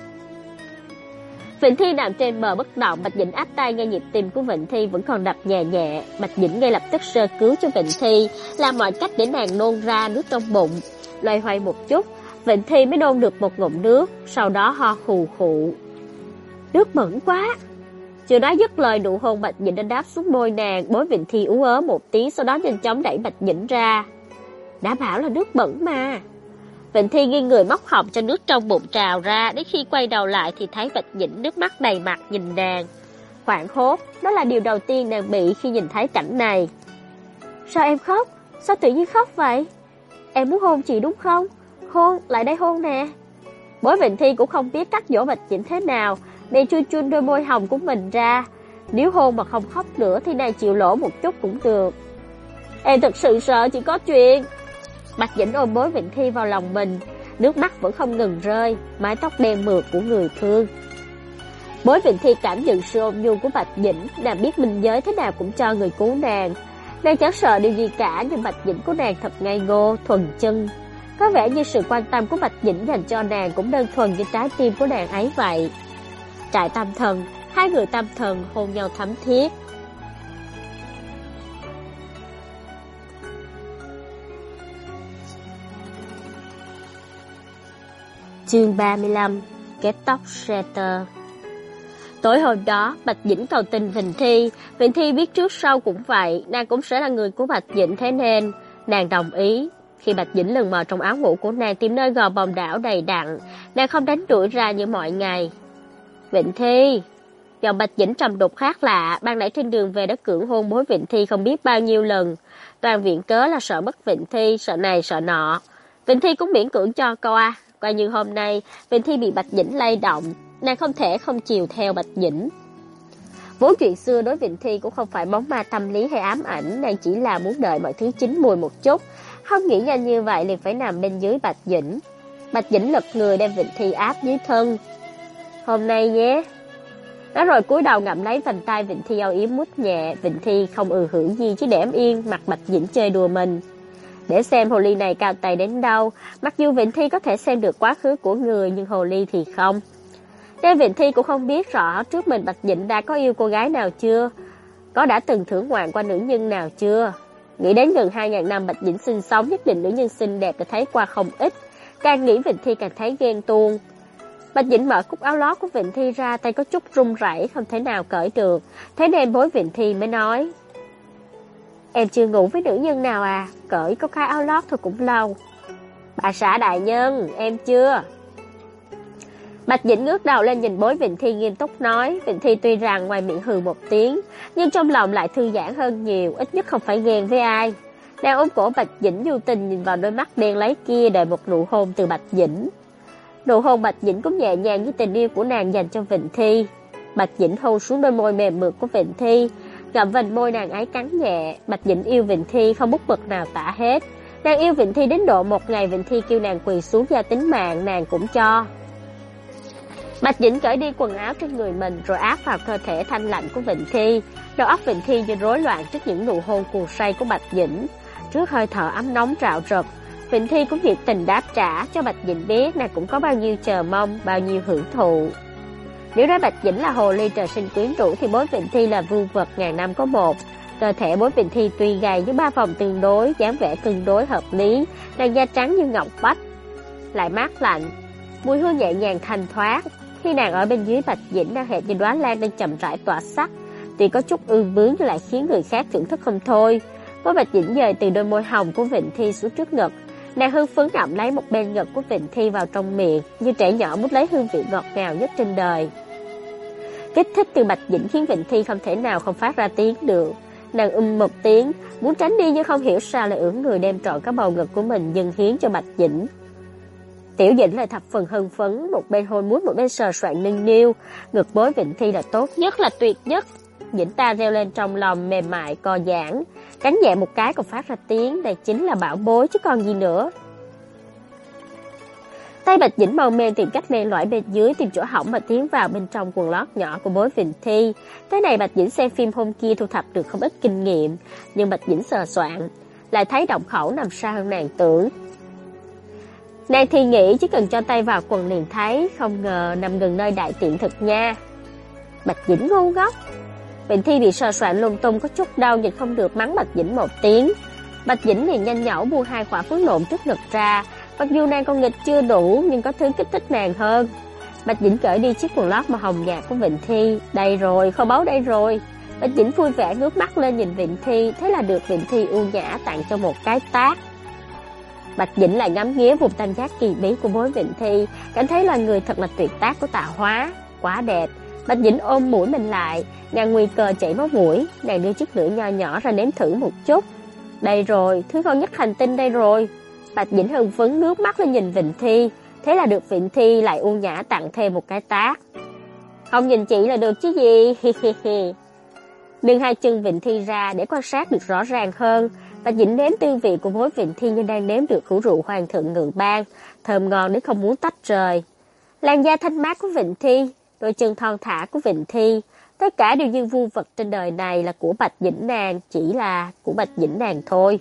Vịnh Thi nằm trên bờ bất động, Bạch Dĩnh áp tay nghe nhịp tim của Vịnh Thi vẫn còn đập nhẹ nhẹ. Bạch Dĩnh ngay lập tức sơ cứu cho Vịnh Thi, làm mọi cách để nàng nôn ra nước trong bụng. Loay hoay một chút, Vịnh Thi mới nôn được một ngụm nước, sau đó ho khù khụ. Nước bẩn quá. Chưa nói dứt lời, nụ hôn Bạch Dĩnh đã đáp xuống môi nàng, bối Vịnh Thi ú ớ một tiếng, sau đó nhanh chóng đẩy Bạch Dĩnh ra. Đã bảo là nước bẩn mà. Vịnh Thi nghiêng người móc họng cho nước trong bụng trào ra, đến khi quay đầu lại thì thấy Bạch Dĩnh nước mắt đầy mặt nhìn nàng. Hoảng hốt, đó là điều đầu tiên nàng bị khi nhìn thấy cảnh này. Sao em khóc? Sao tự nhiên khóc vậy? Em muốn hôn chị đúng không? Hôn, lại đây hôn nè. Bối Vịnh Thi cũng không biết cách dỗ Bạch Dĩnh thế nào, bèn chun chun đôi môi hồng của mình ra. Nếu hôn mà không khóc nữa thì nàng chịu lỗ một chút cũng được. Em thật sự sợ chỉ có chuyện. Bạch Dĩnh ôm bối Vịnh Thi vào lòng mình, nước mắt vẫn không ngừng rơi, mái tóc đen mượt của người thương. Bối Vịnh Thi cảm nhận sự ôn nhu của Bạch Dĩnh, nàng biết minh giới thế nào cũng cho người cứu nàng. Nàng chẳng sợ điều gì cả, nhưng Bạch Dĩnh của nàng thật ngây ngô, thuần chân. Có vẻ như sự quan tâm của Bạch Dĩnh dành cho nàng cũng đơn thuần như trái tim của nàng ấy vậy. Trại Tâm Thần, hai người tâm thần hôn nhau thắm thiết. Chương 35, kết tóc Shatter. Tối hôm đó, Bạch Dĩnh cầu tình Vịnh Thi. Vịnh Thi biết trước sau cũng vậy, nàng cũng sẽ là người của Bạch Dĩnh, thế nên nàng đồng ý. Khi Bạch Dĩnh lần mò trong áo ngủ của nàng tìm nơi gò bồng đảo đầy đặn, nàng không đánh đuổi ra như mọi ngày. Vịnh Thi. Giọng Bạch Dĩnh trầm đục khác lạ, ban nãy trên đường về đã cưỡng hôn bối Vịnh Thi không biết bao nhiêu lần. Toàn viện cớ là sợ mất Vịnh Thi, sợ này sợ nọ. Vịnh Thi cũng miễn cưỡng cho qua. Coi như hôm nay, Vịnh Thi bị Bạch Dĩnh lay động, nàng không thể không chiều theo Bạch Dĩnh. Vốn chuyện xưa đối Vịnh Thi cũng không phải bóng ma tâm lý hay ám ảnh, nàng chỉ là muốn đợi mọi thứ chín mùi một chút, không nghĩ nhanh như vậy liền phải nằm bên dưới Bạch Dĩnh. Bạch Dĩnh lật người đem Vịnh Thi áp dưới thân. Hôm nay nhé. Nói rồi cúi đầu ngậm lấy vành tay Vịnh Thi âu yếm mút nhẹ. Vịnh Thi không hưởng gì chứ để em yên, mặc Bạch Dĩnh chơi đùa mình. Để xem hồ ly này cao tay đến đâu. Mặc dù Vịnh Thi có thể xem được quá khứ của người, nhưng hồ ly thì không. Nên Vịnh Thi cũng không biết rõ trước mình Bạch Dĩnh đã có yêu cô gái nào chưa, có đã từng thưởng ngoạn qua nữ nhân nào chưa. Nghĩ đến gần 2.000 năm Bạch Dĩnh sinh sống, nhất định nữ nhân xinh đẹp đã thấy qua không ít. Càng nghĩ Vịnh Thi càng thấy ghen tuông. Bạch Dĩnh mở cúc áo lót của Vịnh Thi ra, tay có chút run rẩy, không thể nào cởi được. Thế nên bối Vịnh Thi mới nói: "Em chưa ngủ với nữ nhân nào à? Cởi có cái áo lót thôi cũng lâu." "Bà xã đại nhân, em chưa." Bạch Dĩnh ngước đầu lên nhìn bối Vịnh Thi nghiêm túc nói. Vịnh Thi tuy rằng ngoài miệng hừ một tiếng, nhưng trong lòng lại thư giãn hơn nhiều, ít nhất không phải ghen với ai. Nàng ôm cổ Bạch Dĩnh vô tình nhìn vào đôi mắt đen láy kia, đợi một nụ hôn từ Bạch Dĩnh. Nụ hôn Bạch Dĩnh cũng nhẹ nhàng như tình yêu của nàng dành cho Vịnh Thi. Bạch Dĩnh hôn xuống đôi môi mềm mượt của Vịnh Thi, gặm vành môi nàng ấy cắn nhẹ. Bạch Dĩnh yêu Vịnh Thi không bút mực nào tả hết. Nàng yêu Vịnh Thi đến độ một ngày Vịnh Thi kêu nàng quỳ xuống giao tính mạng, nàng cũng cho. Bạch Dĩnh cởi đi quần áo trên người mình rồi áp vào cơ thể thanh lạnh của Vịnh Thi. Đầu óc Vịnh Thi như rối loạn trước những nụ hôn cuồng say của Bạch Dĩnh. Trước hơi thở ấm nóng rạo rực, Vịnh Thi cũng nhiệt tình đáp trả cho Bạch Dĩnh biết nàng cũng có bao nhiêu chờ mong, bao nhiêu hưởng thụ. Nếu nói Bạch Dĩnh là hồ ly trời sinh quyến rũ thì bối Vịnh Thi là vưu vật ngàn năm có một. Cơ thể bối Vịnh Thi tuy gầy nhưng ba vòng tương đối, dáng vẻ cân đối hợp lý, làn da trắng như ngọc bách, lại mát lạnh, mùi hương nhẹ nhàng thanh thoát. Khi nàng ở bên dưới Bạch Dĩnh đang hệt như đóa lan đang chậm rãi tỏa sắc, tuy có chút ương bướng nhưng lại khiến người khác thưởng thức không thôi. Bối Bạch Dĩnh dời từ đôi môi hồng của Vịnh Thi xuống trước ngực, nàng hưng phấn ngậm lấy một bên ngực của Vịnh Thi vào trong miệng, như trẻ nhỏ mút lấy hương vị ngọt ngào nhất trên đời. Kích thích từ Bạch Dĩnh khiến Vịnh Thi không thể nào không phát ra tiếng được. Nàng một tiếng, muốn tránh đi nhưng không hiểu sao lại ưỡn người đem trọn cái bầu ngực của mình dâng hiến cho Bạch Dĩnh. Tiểu Dĩnh lại thập phần hưng phấn, một bên hôn mút một bên sờ soạn nâng niu. Ngực bối Vịnh Thi là tốt nhất, là tuyệt nhất. Dĩnh ta reo lên trong lòng mềm mại co giãn, cắn nhẹ một cái còn phát ra tiếng, đây chính là bảo bối chứ còn gì nữa. Tay Bạch Dĩnh màu mềm tìm cách len lỏi bên dưới, tìm chỗ hỏng mà tiến vào bên trong quần lót nhỏ của bối Vịnh Thi. Cái này Bạch Dĩnh xem phim hôm kia thu thập được không ít kinh nghiệm, nhưng Bạch Dĩnh sờ soạn lại thấy động khẩu nằm xa hơn nàng tưởng. Nàng thì nghĩ chỉ cần cho tay vào quần liền thấy, không ngờ nằm gần nơi đại tiện thực nha. Bạch Dĩnh ngu ngốc. Vịnh Thi bị sờ soạn lung tung có chút đau, nhìn không được mắng Bạch Dĩnh một tiếng. Bạch Dĩnh liền nhanh nhảu buông hai quả phấn nộn trước ngực ra. Mặc dù nàng con nghịch chưa đủ nhưng có thứ kích thích nàng hơn. Bạch Dĩnh cởi đi chiếc quần lót màu hồng nhạt của Vịnh Thi. Đây rồi, kho báu đây rồi. Bạch Dĩnh vui vẻ ngước mắt lên nhìn Vịnh Thi, thế là được Vịnh Thi ưu nhã tặng cho một cái tát. Bạch Dĩnh lại ngắm nghía vùng tam giác kỳ bí của bối Vịnh Thi, cảm thấy là người thật là tuyệt tác của tạo hóa, quá đẹp. Bạch Dĩnh ôm mũi mình lại, nàng nguy cơ chảy máu mũi, nàng đưa chiếc lưỡi nho nhỏ ra nếm thử một chút. Đây rồi, thứ ngon nhất hành tinh đây rồi. Bạch Dĩnh hưng phấn nước mắt lên nhìn Vịnh Thi, thế là được Vịnh Thi lại ưu nhã tặng thêm một cái tát. Không nhìn chị là được chứ gì, Nâng hai chân Vịnh Thi ra để quan sát được rõ ràng hơn. Bạch Dĩnh nếm tư vị của bối Vịnh Thi như đang nếm được khẩu rượu hoàng thượng ngự ban, thơm ngon đến không muốn tách rời. Làn da thanh mát của Vịnh Thi, đôi chân thon thả của Vịnh Thi, tất cả đều như vu vật trên đời này là của Bạch Dĩnh nàng, chỉ là của Bạch Dĩnh nàng thôi.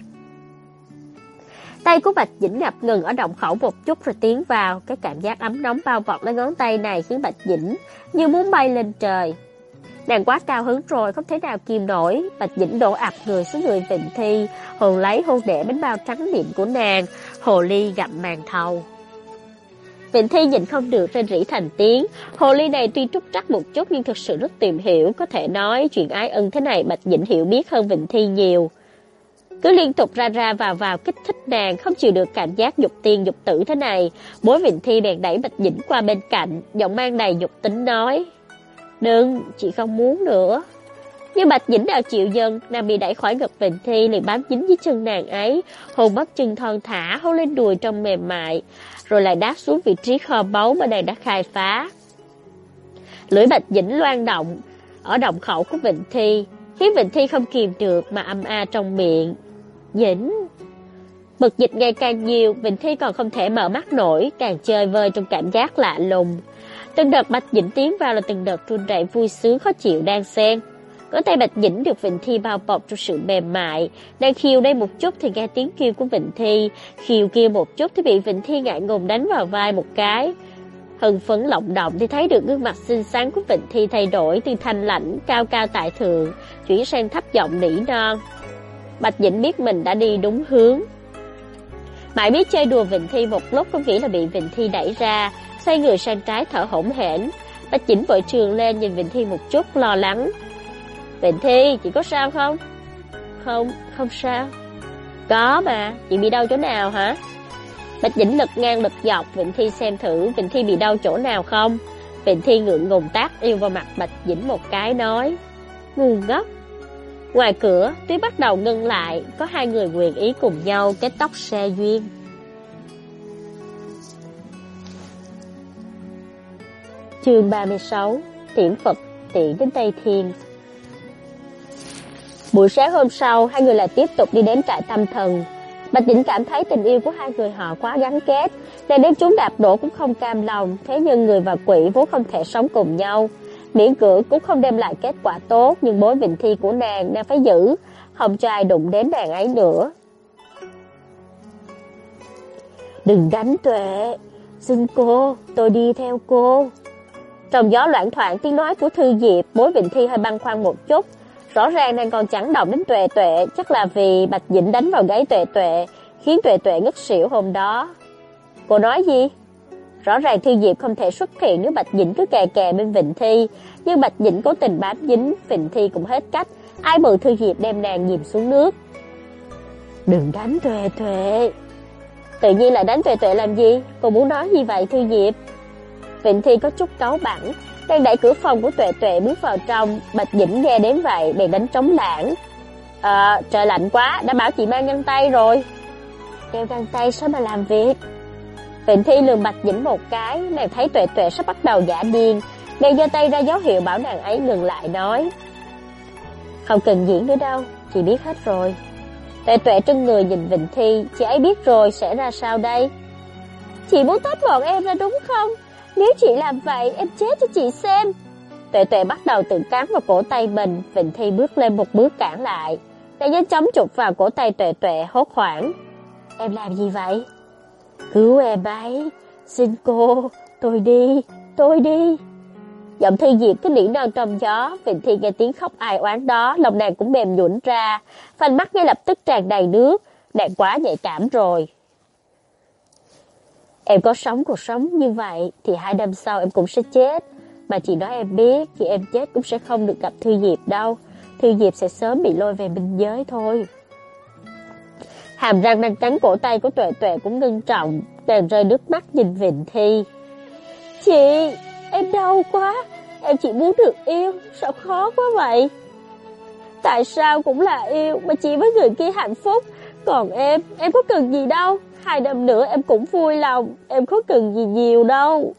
Tay của Bạch Dĩnh ngập ngừng ở động khẩu một chút rồi tiến vào, cái cảm giác ấm nóng bao bọc lấy ngón tay này khiến Bạch Dĩnh như muốn bay lên trời. Nàng quá cao hứng rồi, không thể nào kìm nổi. Bạch Dĩnh đổ ập người xuống người Vịnh Thi, hôn lấy hôn đẻ bánh bao trắng miệng của nàng, hồ ly gặm màn thầu. Vịnh Thi nhìn không được rên rỉ thành tiếng. Hồ ly này tuy trúc trắc một chút nhưng thực sự rất tìm hiểu, có thể nói chuyện ái ân thế này Bạch Dĩnh hiểu biết hơn Vịnh Thi nhiều. Cứ liên tục ra vào kích thích nàng, không chịu được cảm giác dục tiên dục tử thế này. Bối Vịnh Thi bèn đẩy Bạch Dĩnh qua bên cạnh, giọng mang đầy dục tính nói: "Đừng, chị không muốn nữa." Nhưng Bạch Dĩnh nào chịu dần, nàng bị đẩy khỏi ngực Vịnh Thi liền bám dính với chân nàng ấy, hôn bắp chân thon thả, hôn lên đùi trong mềm mại, rồi lại đáp xuống vị trí kho báu mà nàng đã khai phá. Lưỡi Bạch Dĩnh loan động ở động khẩu của Vịnh Thi, khiến Vịnh Thi không kìm được mà âm a trong miệng. Dĩnh. Mực dịch ngày càng nhiều, Vịnh Thi còn không thể mở mắt nổi, càng chơi vơi trong cảm giác lạ lùng. Từng đợt Bạch Dĩnh tiến vào là từng đợt run rẩy vui sướng khó chịu đan xen. Có tay Bạch Dĩnh được Vịnh Thi bao bọc trong sự mềm mại, đang khiêu đây một chút thì nghe tiếng kêu của Vịnh Thi, khiêu kia một chút thì bị Vịnh Thi ngại ngùng đánh vào vai một cái. Hưng phấn lộng động thì thấy được gương mặt xinh xắn của Vịnh Thi thay đổi từ thanh lãnh cao cao tại thượng chuyển sang thấp giọng nỉ non. Bạch Dĩnh biết mình đã đi đúng hướng. Mãi biết chơi đùa Vịnh Thi một lúc có nghĩa là bị Vịnh Thi đẩy ra, xoay người sang trái thở hổn hển. Bạch Dĩnh vội trường lên nhìn Vịnh Thi một chút lo lắng. Vịnh Thi, chị có sao không? Không sao. Có mà, chị bị đau chỗ nào hả? Bạch Dĩnh lật ngang lật dọc Vịnh Thi xem thử Vịnh Thi bị đau chỗ nào không. Vịnh Thi ngượng ngùng tát yêu vào mặt Bạch Dĩnh một cái nói: Ngu ngốc. Ngoài cửa, Tuyết bắt đầu ngưng lại, có hai người nguyện ý cùng nhau kết tóc xe duyên. Chương 36: Tiễn Phật tiễn đến Tây Thiên. Buổi sáng hôm sau, hai người lại tiếp tục đi đến trại tâm thần. Bạch Dĩnh cảm thấy tình yêu của hai người họ quá gắn kết, nên nếu chúng đạp đổ cũng không cam lòng. Thế nhưng người và quỷ vốn không thể sống cùng nhau, miễn cưỡng cũng không đem lại kết quả tốt. Nhưng mối Vịnh Thi của nàng phải giữ, không cho ai đụng đến nàng ấy nữa. Đừng đánh Tuệ, xin cô, tôi đi theo cô. Trong gió loảng thoảng tiếng nói của Thư Diệp, mối Vịnh Thi hơi băn khoăn một chút. Rõ ràng nàng còn chẳng động đến Tuệ Tuệ, chắc là vì Bạch Dĩnh đánh vào gáy Tuệ Tuệ, khiến Tuệ Tuệ ngất xỉu hôm đó. Cô nói gì? Rõ ràng Thư Diệp không thể xuất hiện nếu Bạch Dĩnh cứ kè kè bên Vịnh Thi, nhưng Bạch Dĩnh cố tình bám dính, Vịnh Thi cũng hết cách, ai mượn Thư Diệp đem nàng chìm xuống nước. Đừng đánh Tuệ Tuệ. Tự nhiên lại đánh Tuệ Tuệ làm gì? Cô muốn nói gì vậy Thư Diệp? Vịnh Thi có chút cáu bẳn, đang đẩy cửa phòng của Tuệ Tuệ bước vào trong. Bạch Dĩnh nghe đến vậy bèn đánh trống lảng. Trời lạnh quá, đã bảo chị mang găng tay rồi. Đeo găng tay sao mà làm việc? Vịnh Thi lườm Bạch Dĩnh một cái, nàng thấy Tuệ Tuệ sắp bắt đầu giả điên, nàng giơ tay ra dấu hiệu bảo nàng ấy ngừng lại nói: Không cần diễn nữa đâu, chị biết hết rồi. Tuệ Tuệ trưng người nhìn Vịnh Thi, chị ấy biết rồi sẽ ra sao đây? Chị muốn tách bọn em ra đúng không? Nếu chị làm vậy, em chết cho chị xem. Tuệ Tuệ bắt đầu tự cắn vào cổ tay mình. Vịnh Thi bước lên một bước cản lại. Nàng nhanh chóng chụp vào cổ tay Tuệ Tuệ hốt hoảng. Em làm gì vậy? Cứu em ấy, xin cô, tôi đi. Giọng Thư Diệp cứ nỉ non trong gió. Vịnh Thi nghe tiếng khóc ai oán đó, lòng nàng cũng mềm nhũn ra, phanh mắt ngay lập tức tràn đầy nước. Nàng quá nhạy cảm rồi. Em có sống cuộc sống như vậy thì 2 năm sau em cũng sẽ chết. Mà chị nói em biết, khi em chết cũng sẽ không được gặp Thư Diệp đâu. Thư Diệp sẽ sớm bị lôi về biên giới thôi. Hàm răng đang cắn cổ tay của Tuệ Tuệ cũng ngưng trọng, nàng rơi nước mắt nhìn Vịnh Thi. Chị, em đau quá, em chỉ muốn được yêu, sao khó quá vậy? Tại sao cũng là yêu mà chị với người kia hạnh phúc, còn em có cần gì đâu. 2 năm nữa em cũng vui lòng, em có cần gì nhiều đâu.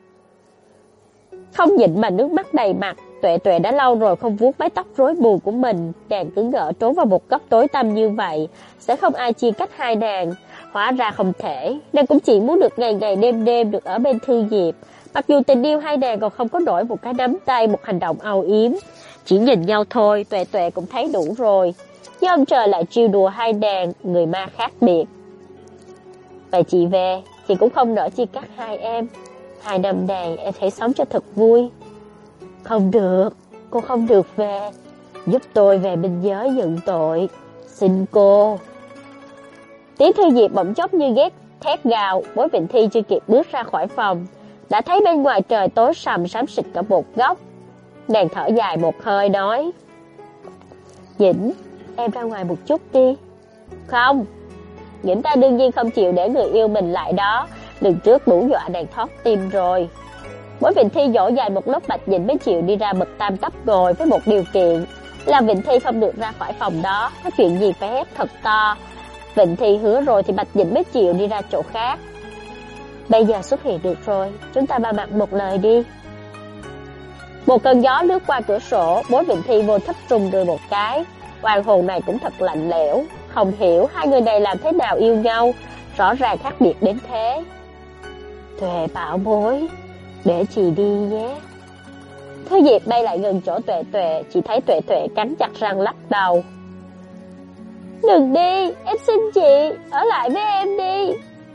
Không nhịn mà nước mắt đầy mặt, Tuệ Tuệ đã lâu rồi không vuốt mái tóc rối bù của mình. Nàng cứ ngỡ trốn vào một góc tối tăm như vậy sẽ không ai chia cách hai nàng. Hóa ra không thể, nàng cũng chỉ muốn được ngày ngày đêm đêm được ở bên Thư Diệp. Mặc dù tình yêu hai nàng còn không có nổi một cái nắm tay, một hành động âu yếm. Chỉ nhìn nhau thôi, Tuệ Tuệ cũng thấy đủ rồi. Nhưng ông trời lại trêu đùa hai nàng, người ma khác biệt. Vậy chị về, chị cũng không nỡ chia cắt hai em. 2 năm này em thấy sống cho thật vui. Không được, cô không được về. Giúp tôi về biên giới nhận tội. Xin cô. Tiếng Thư Diệp bỗng chốc như ghét thét gào. Bối Vịnh Thi chưa kịp bước ra khỏi phòng, đã thấy bên ngoài trời tối sầm xám xịt cả một góc. Nàng thở dài một hơi nói: Dĩnh, em ra ngoài một chút đi. Không. Dĩnh ta đương nhiên không chịu để người yêu mình lại đó. Lần trước đủ dọa nàng thoát tim rồi. Bối Vịnh Thi dỗ dành một lúc Bạch Dĩnh mới chịu đi ra bậc tam cấp ngồi với một điều kiện là Vịnh Thi không được ra khỏi phòng đó. Có chuyện gì phải hét thật to. Vịnh Thi hứa rồi thì Bạch Dĩnh mới chịu đi ra chỗ khác. Bây giờ xuất hiện được rồi, chúng ta ba mặt một lời đi. Một cơn gió lướt qua cửa sổ, Bối Vịnh Thi vô thức rùng người một cái. Oan hồn này cũng thật lạnh lẽo. Không hiểu hai người này làm thế nào yêu nhau, rõ ràng khác biệt đến thế. Tuệ bảo bối, để chị đi nhé. Thư Diệp bay lại gần chỗ Tuệ Tuệ, chỉ thấy Tuệ Tuệ cắn chặt răng lắc đầu. Đừng đi, em xin chị, ở lại với em đi.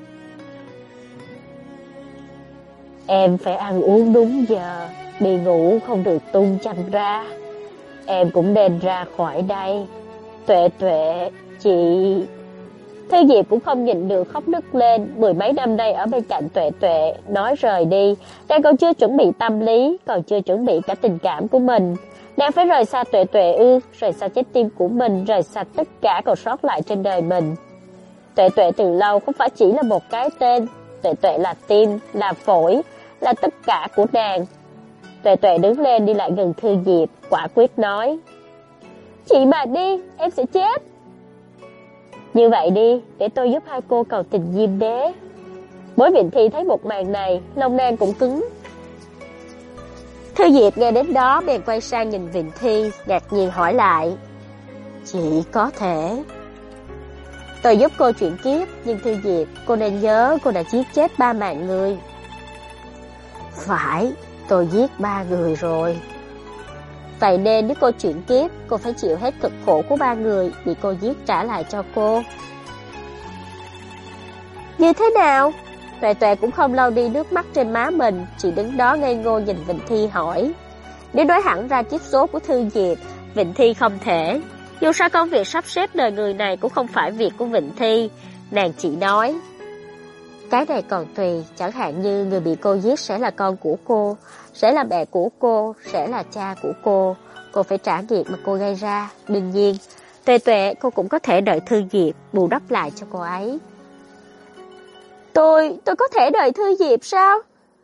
Em phải ăn uống đúng giờ, đi ngủ không được tung chăn ra. Em cũng nên ra khỏi đây. Tuệ Tuệ, chị... Thư Diệp cũng không nhịn được khóc nức lên. 10 mấy năm nay ở bên cạnh Tuệ Tuệ, nói rời đi, nàng còn chưa chuẩn bị tâm lý, còn chưa chuẩn bị cả tình cảm của mình. Nàng phải rời xa Tuệ Tuệ ư? Rời xa trái tim của mình, rời xa tất cả còn sót lại trên đời mình. Tuệ Tuệ từ lâu không phải chỉ là một cái tên. Tuệ Tuệ là tim, là phổi, là tất cả của nàng. Tuệ Tuệ đứng lên đi lại gần Thư Diệp, quả quyết nói: "Chị mà đi, em sẽ chết." "Như vậy đi, để tôi giúp hai cô cầu tình Diêm Đế." Bối Vịnh Thi thấy một màn này, lòng nàng cũng cứng. Thư Diệp nghe đến đó bèn quay sang nhìn Vịnh Thi, ngạc nhiên hỏi lại: "Chị có thể?" "Tôi giúp cô chuyển kiếp, nhưng Thư Diệp, cô nên nhớ cô đã giết chết 3 mạng người." "Phải, tôi giết 3 người rồi." "Vậy nên nếu cô chuyển kiếp, cô phải chịu hết cực khổ của 3 người bị cô giết trả lại cho cô." "Như thế nào?" Tuệ Tuệ cũng không lau đi nước mắt trên má mình, chỉ đứng đó ngây ngô nhìn Vịnh Thi hỏi. Nếu nói hẳn ra kiếp số của Thư Diệp, Vịnh Thi không thể. Dù sao công việc sắp xếp đời người này cũng không phải việc của Vịnh Thi. Nàng chỉ nói: "Cái này còn tùy, chẳng hạn như người bị cô giết sẽ là con của cô, sẽ là mẹ của cô, sẽ là cha của cô. Cô phải trả nghiệp mà cô gây ra. Đương nhiên, Tuệ Tuệ cô cũng có thể đợi Thư Diệp bù đắp lại cho cô ấy." Tôi có thể đợi Thư Diệp sao?"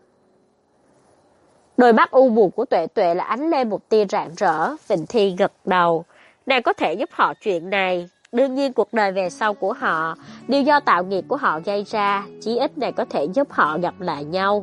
Đôi mắt u buồn của Tuệ Tuệ là ánh lên một tia rạng rỡ. Vịnh Thi gật đầu. Nàng có thể giúp họ chuyện này. Đương nhiên cuộc đời về sau của họ đều do tạo nghiệp của họ gây ra, chí ít này có thể giúp họ gặp lại nhau.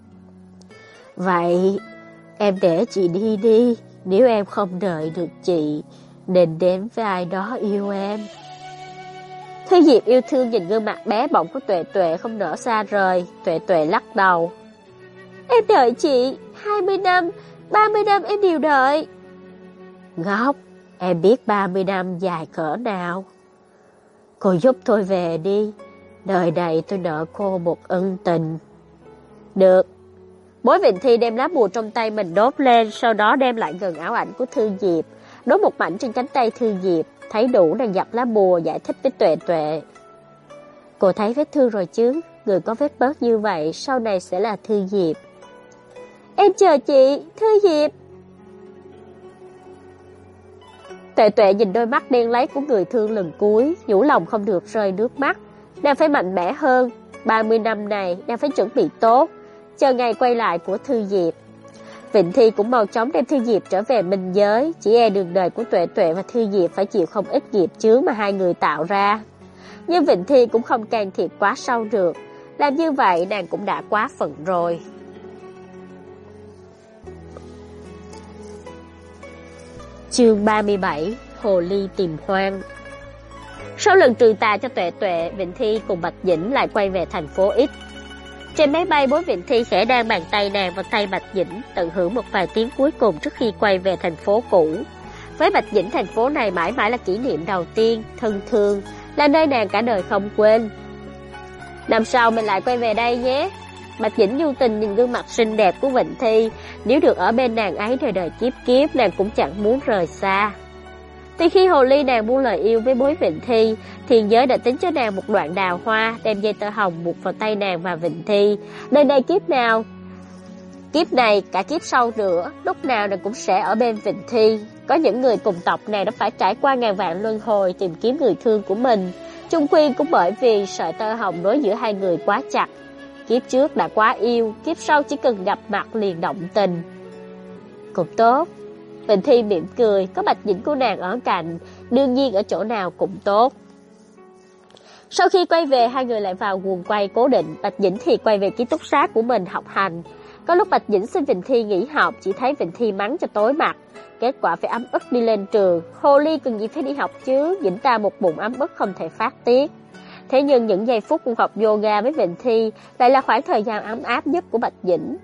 "Vậy em để chị đi đi, nếu em không đợi được chị, nên đến với ai đó yêu em." Thư Diệp yêu thương nhìn gương mặt bé bỏng của Tuệ Tuệ không nỡ xa rời. Tuệ Tuệ lắc đầu: "Em đợi chị 20 năm, 30 năm em đều đợi." "Ngốc, em biết 30 năm dài cỡ nào. Cô giúp tôi về đi, đời này tôi nợ cô một ân tình." "Được." Bối Vịnh Thi đem lá bùa trong tay mình đốt lên, sau đó đem lại gần ảo ảnh của Thư Diệp, đốt một mảnh trên cánh tay Thư Diệp. Thấy đủ nàng dập lá bùa giải thích với Tuệ Tuệ: "Cô thấy vết thương rồi chứ, người có vết bớt như vậy sau này sẽ là Thư Diệp." "Em chờ chị, Thư Diệp." Tuệ Tuệ nhìn đôi mắt đen láy của người thương lần cuối, nhủ lòng không được rơi nước mắt. Nàng phải mạnh mẽ hơn, 30 năm này nàng phải chuẩn bị tốt, chờ ngày quay lại của Thư Diệp. Vịnh Thi cũng mau chóng đem Thư Diệp trở về minh giới, chỉ e đường đời của Tuệ Tuệ và Thư Diệp phải chịu không ít nghiệp chướng mà hai người tạo ra. Nhưng Vịnh Thi cũng không can thiệp quá sâu được, làm như vậy nàng cũng đã quá phận rồi. Chương 37: Hồ ly tìm hoang. Sau lần trừ tà cho Tuệ Tuệ, Vịnh Thi cùng Bạch Dĩnh lại quay về thành phố X. Trên máy bay, Bối Vịnh Thi khẽ đan bàn tay nàng vào tay Bạch Dĩnh, tận hưởng một vài tiếng cuối cùng trước khi quay về thành phố cũ. Với Bạch Dĩnh, thành phố này mãi mãi là kỷ niệm đầu tiên, thân thương, là nơi nàng cả đời không quên. "Năm sau mình lại quay về đây nhé." Bạch Dĩnh nhu tình nhìn gương mặt xinh đẹp của Vịnh Thi, nếu được ở bên nàng ấy đời đời kiếp kiếp, nàng cũng chẳng muốn rời xa. Từ khi hồ ly nàng buông lời yêu với Bối Vịnh Thi, thiên giới đã tính cho nàng một đoạn đào hoa, đem dây tơ hồng buộc vào tay nàng và Vịnh Thi. Đời này kiếp nào, kiếp này cả kiếp sau nữa, lúc nào nàng cũng sẽ ở bên Vịnh Thi. Có những người cùng tộc nàng đã phải trải qua ngàn vạn luân hồi tìm kiếm người thương của mình, chung quy cũng bởi vì sợi tơ hồng nối giữa hai người quá chặt. Kiếp trước đã quá yêu, kiếp sau chỉ cần gặp mặt liền động tình. Cũng tốt. Vịnh Thi mỉm cười, có Bạch Dĩnh của nàng ở cạnh, đương nhiên ở chỗ nào cũng tốt. Sau khi quay về, hai người lại vào guồng quay cố định. Bạch Dĩnh thì quay về ký túc xá của mình học hành. Có lúc Bạch Dĩnh xin Vịnh Thi nghỉ học, chỉ thấy Vịnh Thi mắng cho tối mặt. Kết quả phải ấm ức đi lên trường. Hồ ly cần gì phải đi học chứ, Dĩnh ta một bụng ấm ức không thể phát tiết. Thế nhưng những giây phút cùng học yoga với Vịnh Thi lại là khoảng thời gian ấm áp nhất của Bạch Dĩnh.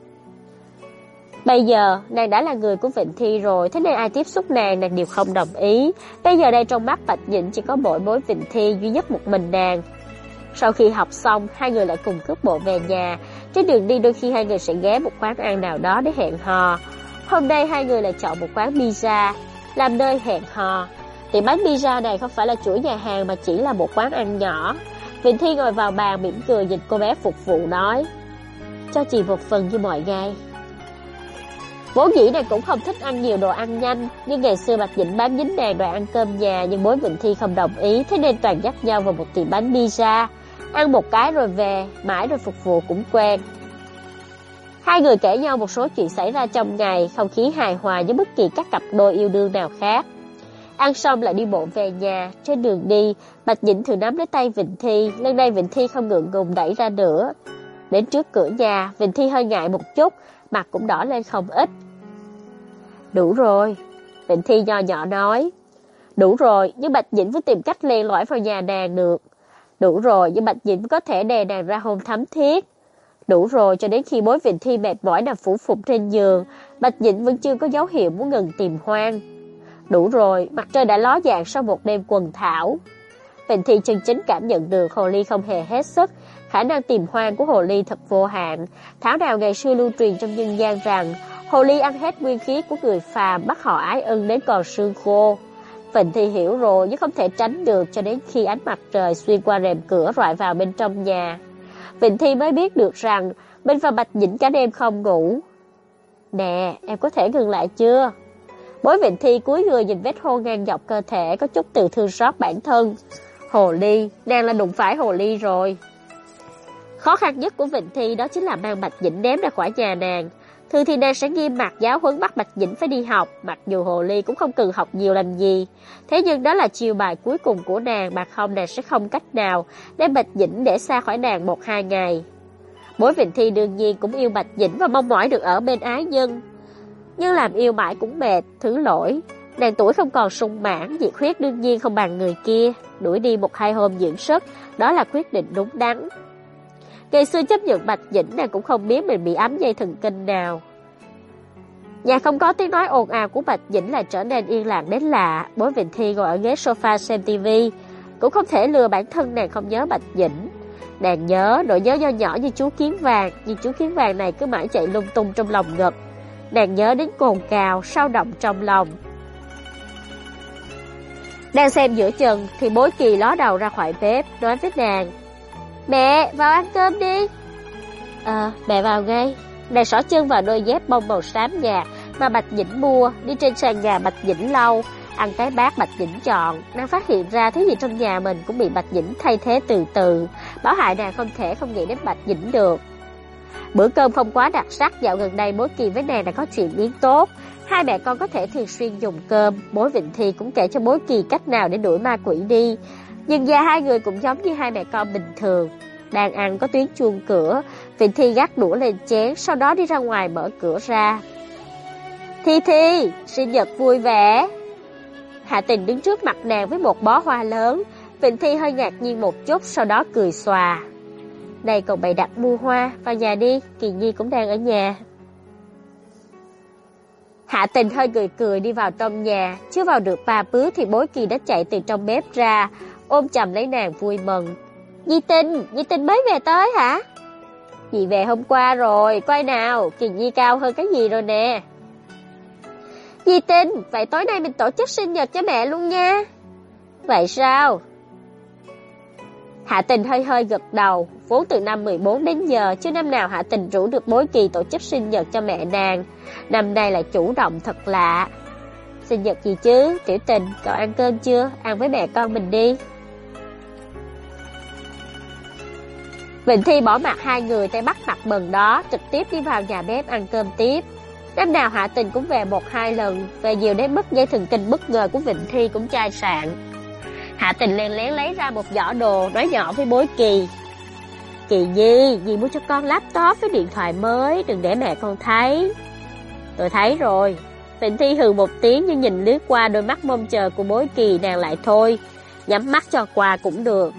Bây giờ, nàng đã là người của Vịnh Thi rồi, thế nên ai tiếp xúc nàng đều không đồng ý. Bây giờ đây trong mắt Bạch Dĩnh chỉ có mỗi Bối Vịnh Thi duy nhất một mình nàng. Sau khi học xong, hai người lại cùng cướp bộ về nhà. Trên đường đi đôi khi hai người sẽ ghé một quán ăn nào đó để hẹn hò. Hôm nay hai người lại chọn một quán pizza làm nơi hẹn hò. Tiệm bánh pizza này không phải là chuỗi nhà hàng mà chỉ là một quán ăn nhỏ. Vịnh Thi ngồi vào bàn mỉm cười nhìn cô bé phục vụ nói: Cho chị một phần như mọi ngày. Vốn dĩ nàng cũng không thích ăn nhiều đồ ăn nhanh, nhưng ngày xưa Bạch Dĩnh bám dính nàng đòi ăn cơm nhà, nhưng bố Vịnh Thi không đồng ý, thế nên toàn dắt nhau vào một tiệm bánh pizza. Ăn một cái rồi về, mãi rồi phục vụ cũng quen. Hai người kể nhau một số chuyện xảy ra trong ngày, không khí hài hòa với bất kỳ các cặp đôi yêu đương nào khác. Ăn xong lại đi bộ về nhà. Trên đường đi, Bạch Dĩnh thường nắm lấy tay Vịnh Thi, lần này Vịnh Thi không ngượng ngùng đẩy ra nữa. Đến trước cửa nhà, Vịnh Thi hơi ngại một chút, mặt cũng đỏ lên không ít. Đủ rồi, Vịnh Thi nho nhỏ nói. Đủ rồi, nhưng Bạch Dĩnh vẫn tìm cách len lỏi vào nhà nàng được. Đủ rồi, nhưng Bạch Dĩnh có thể đè nàng ra hôn thắm thiết. Đủ rồi, cho đến khi bối Vịnh Thi mệt mỏi nằm phủ phục trên giường, Bạch Dĩnh vẫn chưa có dấu hiệu muốn ngừng tìm hoang. Đủ rồi, mặt trời đã ló dạng sau một đêm quần thảo. Vịnh Thi chân chính cảm nhận được hồ ly không hề hết sức. Khả năng tìm hoang của hồ ly thật vô hạn. Thảo nào ngày xưa lưu truyền trong dân gian rằng hồ ly ăn hết nguyên khí của người phàm, bắt họ ái ân đến còn xương khô. Vịnh Thi hiểu rồi, nhưng không thể tránh được, cho đến khi ánh mặt trời xuyên qua rèm cửa rọi vào bên trong nhà. Vịnh Thi mới biết được rằng mình và Bạch Dĩnh cả đêm không ngủ. Nè, em có thể ngừng lại chưa? Bối Vịnh Thi cúi người nhìn vết hôn ngang dọc cơ thể, có chút từ thương xót bản thân. Hồ ly, nàng là đụng phải hồ ly rồi. Khó khăn nhất của Vịnh Thi đó chính là mang Bạch Dĩnh ném ra khỏi nhà nàng. Thường thì nàng sẽ nghiêm mặt giáo huấn bắt Bạch Dĩnh phải đi học, mặc dù hồ ly cũng không cần học nhiều làm gì. Thế nhưng đó là chiêu bài cuối cùng của nàng, mà không nàng sẽ không cách nào đem Bạch Dĩnh để xa khỏi nàng 1-2 ngày. Bối Vịnh Thi đương nhiên cũng yêu Bạch Dĩnh và mong mỏi được ở bên ái nhân. Nhưng làm yêu mãi cũng mệt, thứ lỗi. Nàng tuổi không còn sung mãn, nhiệt huyết đương nhiên không bằng người kia. Đuổi đi 1-2 hôm dưỡng sức, đó là quyết định đúng đắn. Ngày xưa chấp nhận Bạch Dĩnh, nàng cũng không biết mình bị ấm dây thần kinh nào. Nhà không có tiếng nói ồn ào của Bạch Dĩnh lại trở nên yên lặng đến lạ. Bối Vịnh Thi ngồi ở ghế sofa xem tivi, cũng không thể lừa bản thân nàng không nhớ Bạch Dĩnh. Nàng nhớ, nỗi nhớ nho nhỏ như chú kiến vàng, nhưng chú kiến vàng này cứ mãi chạy lung tung trong lòng ngực. Nàng nhớ đến cồn cào, sao động trong lòng. Đang xem giữa chừng thì Bối Kỳ ló đầu ra khỏi bếp, nói với nàng: Mẹ, vào ăn cơm đi. Mẹ vào ngay. Nàng xỏ chân vào đôi dép bông màu xám nhạt mà Bạch Dĩnh mua, đi trên sàn nhà Bạch Dĩnh lâu, ăn cái bát Bạch Dĩnh chọn. Nàng phát hiện ra thứ gì trong nhà mình cũng bị Bạch Dĩnh thay thế từ từ, bảo hại nàng không thể không nghĩ đến Bạch Dĩnh được. Bữa cơm không quá đặc sắc, dạo gần đây Bối Kỳ với nàng đã có chuyện biến tốt. Hai mẹ con có thể thường xuyên dùng cơm. Bối Vịnh Thi cũng kể cho Bối Kỳ cách nào để đuổi ma quỷ đi. Nhưng da hai người cũng giống như hai mẹ con bình thường. Đang ăn có tiếng chuông cửa, Vịnh Thi gác đũa lên chén, sau đó đi ra ngoài mở cửa ra. Thi Thi, sinh nhật vui vẻ. Hạ Tình đứng trước mặt nàng với một bó hoa lớn. Vịnh Thi hơi ngạc nhiên một chút, sau đó cười xòa. Này còn bày đặt mua hoa, vào nhà đi, Kỳ Nhi cũng đang ở nhà. Hạ Tình hơi cười cười đi vào trong nhà, chưa vào được 3 bước thì Bối Kỳ đã chạy từ trong bếp ra, ôm chầm lấy nàng vui mừng. Di Tinh mới về tới hả? Dì về hôm qua rồi, coi nào, Kỳ Nhi cao hơn cái gì rồi nè. Di Tinh, vậy tối nay mình tổ chức sinh nhật cho mẹ luôn nha. Vậy sao? Hạ Tình hơi gật đầu, vốn từ năm 14 đến giờ, chứ năm nào Hạ Tình rủ được Bối Kỳ tổ chức sinh nhật cho mẹ nàng. Năm nay lại chủ động thật lạ. Sinh nhật gì chứ, Tiểu Tình, cậu ăn cơm chưa? Ăn với mẹ con mình đi. Vịnh Thi bỏ mặt hai người tay bắt mặt mừng đó, trực tiếp đi vào nhà bếp ăn cơm tiếp. Năm nào Hạ Tình cũng về 1-2 lần, về nhiều đến mức dây thần kinh bất ngờ của Vịnh Thi cũng chai sạn. Hạ Tình lén lén lấy ra một giỏ đồ, nói nhỏ với Bối Kỳ. Kỳ Nhi, dì mua cho con laptop với điện thoại mới, đừng để mẹ con thấy. Tôi thấy rồi. Vịnh Thi hừ một tiếng nhưng nhìn lướt qua đôi mắt mong chờ của Bối Kỳ, nàng lại thôi, nhắm mắt cho quà cũng được.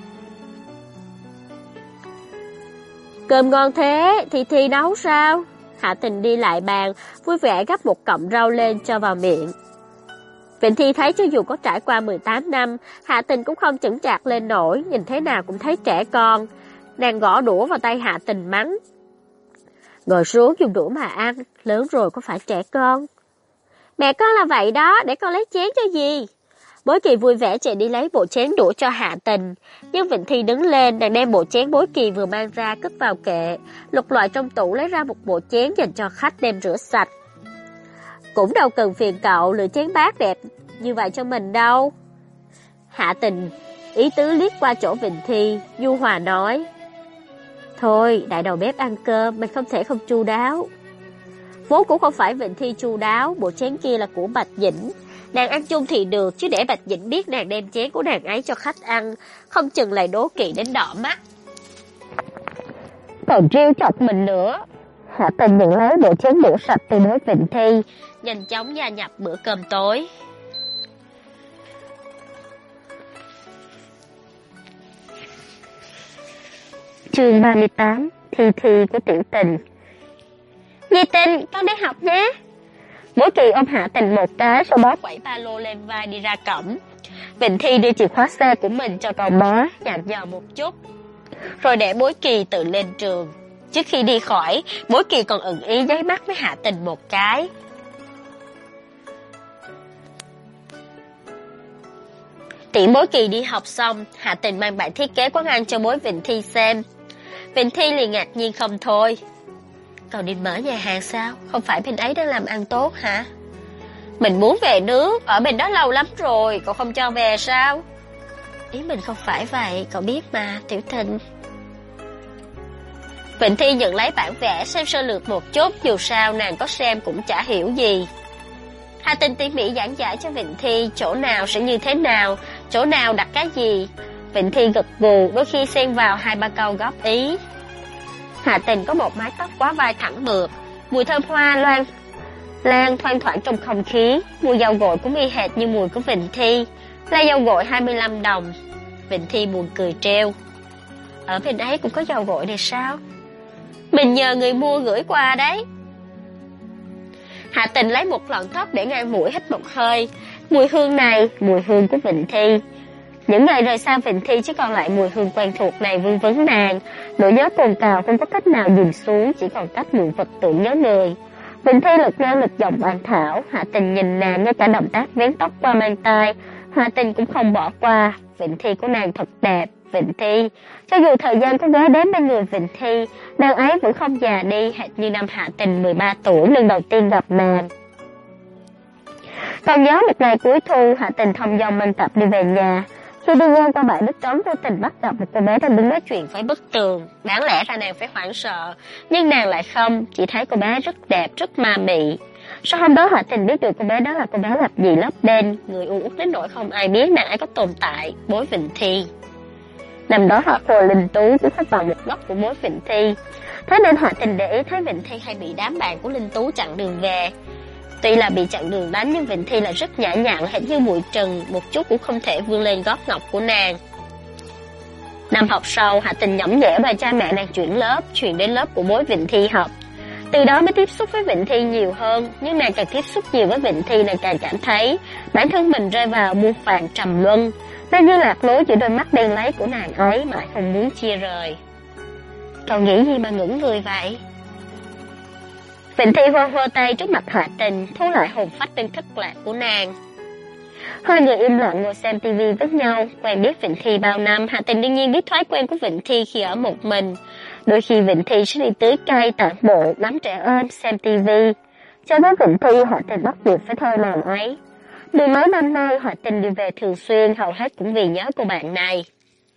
Cơm ngon thế, Thi nấu sao? Hạ Tình đi lại bàn, vui vẻ gắp một cọng rau lên cho vào miệng. Vịnh Thi thấy cho dù có trải qua 18 năm, Hạ Tình cũng không chững chạc lên nổi, nhìn thế nào cũng thấy trẻ con. Nàng gõ đũa vào tay Hạ Tình mắng. Ngồi xuống dùng đũa mà ăn, lớn rồi có phải trẻ con. Mẹ con là vậy đó, để con lấy chén cho gì. Bối Kỳ vui vẻ chạy đi lấy bộ chén đũa cho Hạ Tình, nhưng Vịnh Thi đứng lên, nàng đem bộ chén Bối Kỳ vừa mang ra cất vào kệ, lục loại trong tủ lấy ra một bộ chén dành cho khách đem rửa sạch. Cũng đâu cần phiền cậu lựa chén bát đẹp như vậy cho mình đâu. Hạ Tình ý tứ liếc qua chỗ Vịnh Thi, nhu hòa nói: Thôi, đại đầu bếp ăn cơm, mình không thể không chu đáo. Vốn cũng không phải Vịnh Thi chu đáo, bộ chén kia là của Bạch Dĩnh. Nàng ăn chung thì được, chứ để Bạch Dĩnh biết nàng đem chén của nàng ấy cho khách ăn, không chừng lại đố kỵ đến đỏ mắt. Còn trêu chọc mình nữa. Hạ Tình nhận lấy bộ chén đũa sạch từ đối Vịnh Thi, nhanh chóng gia nhập bữa cơm tối. Chương 38, Thi Thi của Tiểu Tình. Nhi Tình, con đi học nhé. Bối Kỳ ôm Hạ Tình một cái, sau đó quẩy ba lô lên vai đi ra cổng. Vịnh Thi đưa chìa khóa xe của mình cho cậu bé, dặn dò một chút, rồi để Bối Kỳ tự lên trường. Trước khi đi khỏi, Bối Kỳ còn ưng ý nháy mắt với Hạ Tình một cái. Tiễn Bối Kỳ đi học xong, Hạ Tình mang bản thiết kế quán ăn cho Bối Vịnh Thi xem. Vịnh Thi liền ngạc nhiên không thôi. Cậu định mở nhà hàng sao? Không phải bên ấy đang làm ăn tốt hả? Mình muốn về nước, ở bên đó lâu lắm rồi, cậu không cho về sao? Ý mình không phải vậy, cậu biết mà, Tiểu Tình. Vịnh Thi nhận lấy bản vẽ xem sơ lược một chút, dù sao nàng có xem cũng chả hiểu gì. Hạ Tình tỉ mỉ giảng giải cho Vịnh Thi chỗ nào sẽ như thế nào, chỗ nào đặt cái gì. Vịnh Thi gật gù, đôi khi xen vào 2-3 câu góp ý. Hạ Tình có một mái tóc quá vai thẳng mượt, mùi thơm hoa lan thoang thoảng trong không khí, mùi dầu gội cũng y hệt như mùi của Vịnh Thi, là dầu gội 25 đồng. Vịnh Thi buồn cười trêu. Ở bên ấy cũng có dầu gội này sao? Mình nhờ người mua gửi qua đấy. Hạ Tình lấy một lọn tóc để ngang mũi hít một hơi. Mùi hương này, mùi hương của Vịnh Thi. Những ngày rời xa Vịnh Thi chỉ còn lại mùi hương quen thuộc này vương vấn nàng. Nỗi nhớ cồn cào không có cách nào dìm xuống, chỉ còn cách mượn vật tưởng nhớ người. Vịnh Thi lực ngang lực giọng bàn thảo. Hạ Tình nhìn nàng, ngay cả động tác vén tóc qua mang tai, Hạ Tình cũng không bỏ qua. Vịnh Thi của nàng thật đẹp. Vịnh Thi, cho dù thời gian có ghé đến bên người Vịnh Thi, nàng ấy vẫn không già đi, hệt như năm Hạ Tình 13 tuổi lần đầu tiên gặp nàng. Còn nhớ một ngày cuối thu, Hạ Tình thông dong mang cặp đi về nhà. Khi đi ngang qua bãi đất trống, vô tình bắt gặp một cô bé đang đứng nói chuyện với bức tường. Đáng lẽ ra nàng phải hoảng sợ, nhưng nàng lại không, chỉ thấy cô bé rất đẹp, rất ma mị. Sau hôm đó Hạ Tình biết được cô bé đó là cô bé Lập Dị Lấp Đen, người u uất đến nỗi không ai biết nàng ấy có tồn tại, Bối Vịnh Thi. Năm đó họ Hồ Linh Tú cũng xếp vào một góc của Bối Vịnh Thi, thế nên Hạ Tình để ý thấy Vịnh Thi hay bị đám bạn của Linh Tú chặn đường về. Tuy là bị chặn đường đánh nhưng Vịnh Thi là rất nhã nhặn, hệt như muội trần, một chút cũng không thể vươn lên gót ngọc của nàng. Năm học sau, Hạ Tình nhõng nhẽo bà cha mẹ nàng chuyển lớp, chuyển đến lớp của Bối Vịnh Thi học. Từ đó mới tiếp xúc với Vịnh Thi nhiều hơn, nhưng nàng càng tiếp xúc nhiều với Vịnh Thi, nàng càng cảm thấy bản thân mình rơi vào muôn vàn trầm luân. Nàng như lạc lối giữa đôi mắt đen láy của nàng ấy mà không muốn chia rời. Cậu nghĩ gì mà ngưỡng người vậy? Vịnh Thi vơ tay trước mặt Hạ Tình, thu lại hồn phách đang thất lạc của nàng. Hai người im lặng ngồi xem tivi với nhau. Quen biết Vịnh Thi bao năm, Hạ Tình đương nhiên biết thói quen của Vịnh Thi khi ở một mình. Đôi khi Vịnh Thi sẽ đi tưới cây, tản bộ, ngắm trẻ em, xem tivi. Cho tới Vịnh Thi, Hạ Tình bắt buộc phải thôi làm ấy. Mười mấy năm nay, Hạ Tình đi về thường xuyên, hầu hết cũng vì nhớ cô bạn này.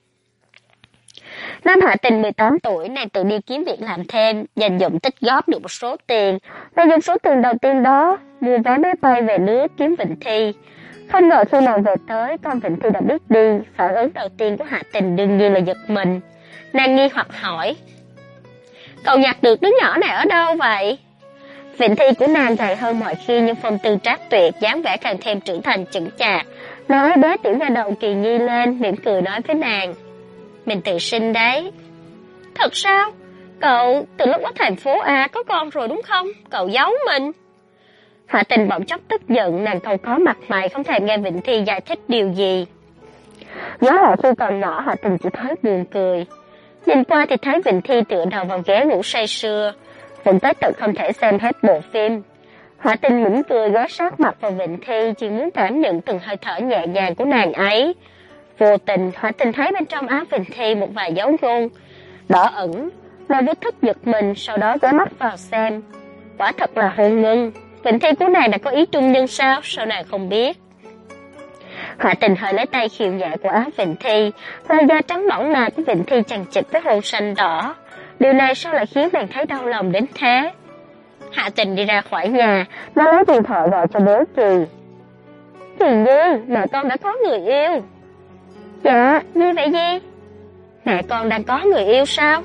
Năm Hạ Tình 18 tuổi, nàng tự đi kiếm việc làm thêm, dành dụm tích góp được một số tiền. Nàng dùng số tiền đầu tiên đó mua vé máy bay về nước kiếm Vịnh Thi. Không ngờ khi nàng về tới, con Vịnh Thi đã biết đi. Phản ứng đầu tiên của Hạ Tình đương nhiên là giật mình. Nàng nghi hoặc hỏi: Cậu nhặt được đứa nhỏ này ở đâu vậy? Vịnh Thi của nàng gầy hơn mọi khi nhưng phong tư trác tuyệt, dáng vẻ càng thêm trưởng thành chững chạc. Nói bé tiểu nha đầu kỳ nhi lên, mỉm cười nói với nàng: Mình tự sinh đấy. Thật sao? Cậu từ lúc ở thành phố A có con rồi đúng không? Cậu giấu mình. Hạ Tình bỗng chốc tức giận, nàng không có mặt mày, không thèm nghe Vịnh Thi giải thích điều gì. Nhớ lại khi còn nhỏ, Hạ Tình chỉ thấy buồn cười. Nhìn qua thì thấy Vịnh Thi tựa đầu vào ghế ngủ say sưa, vẫn tới tận không thể xem hết bộ phim. Hạ Tình mỉm cười ghé sát mặt vào Vịnh Thi, chỉ muốn cảm nhận từng hơi thở nhẹ nhàng của nàng ấy. Vô tình, Hạ Tình thấy bên trong áo Vịnh Thi một vài dấu gôn đỏ ẩn, nàng vô thức giật mình, sau đó ghé mắt vào xem. Quả thật là hôn nhân. Vịnh Thi của nàng đã có ý trung nhân sao nàng không biết. Hạ Tình hơi lấy tay khiêu nhẹ của áo Vịnh Thi, làn da trắng nõn nà của Vịnh Thi chằng chịt với hôn xanh đỏ. Điều này sao lại khiến nàng thấy đau lòng đến thế? Hạ Tình đi ra khỏi nhà, nó lấy điện thoại gọi cho bố Kỳ. Kỳ Nhi, mẹ con đã có người yêu. Dạ, như vậy gì? Mẹ con đang có người yêu sao?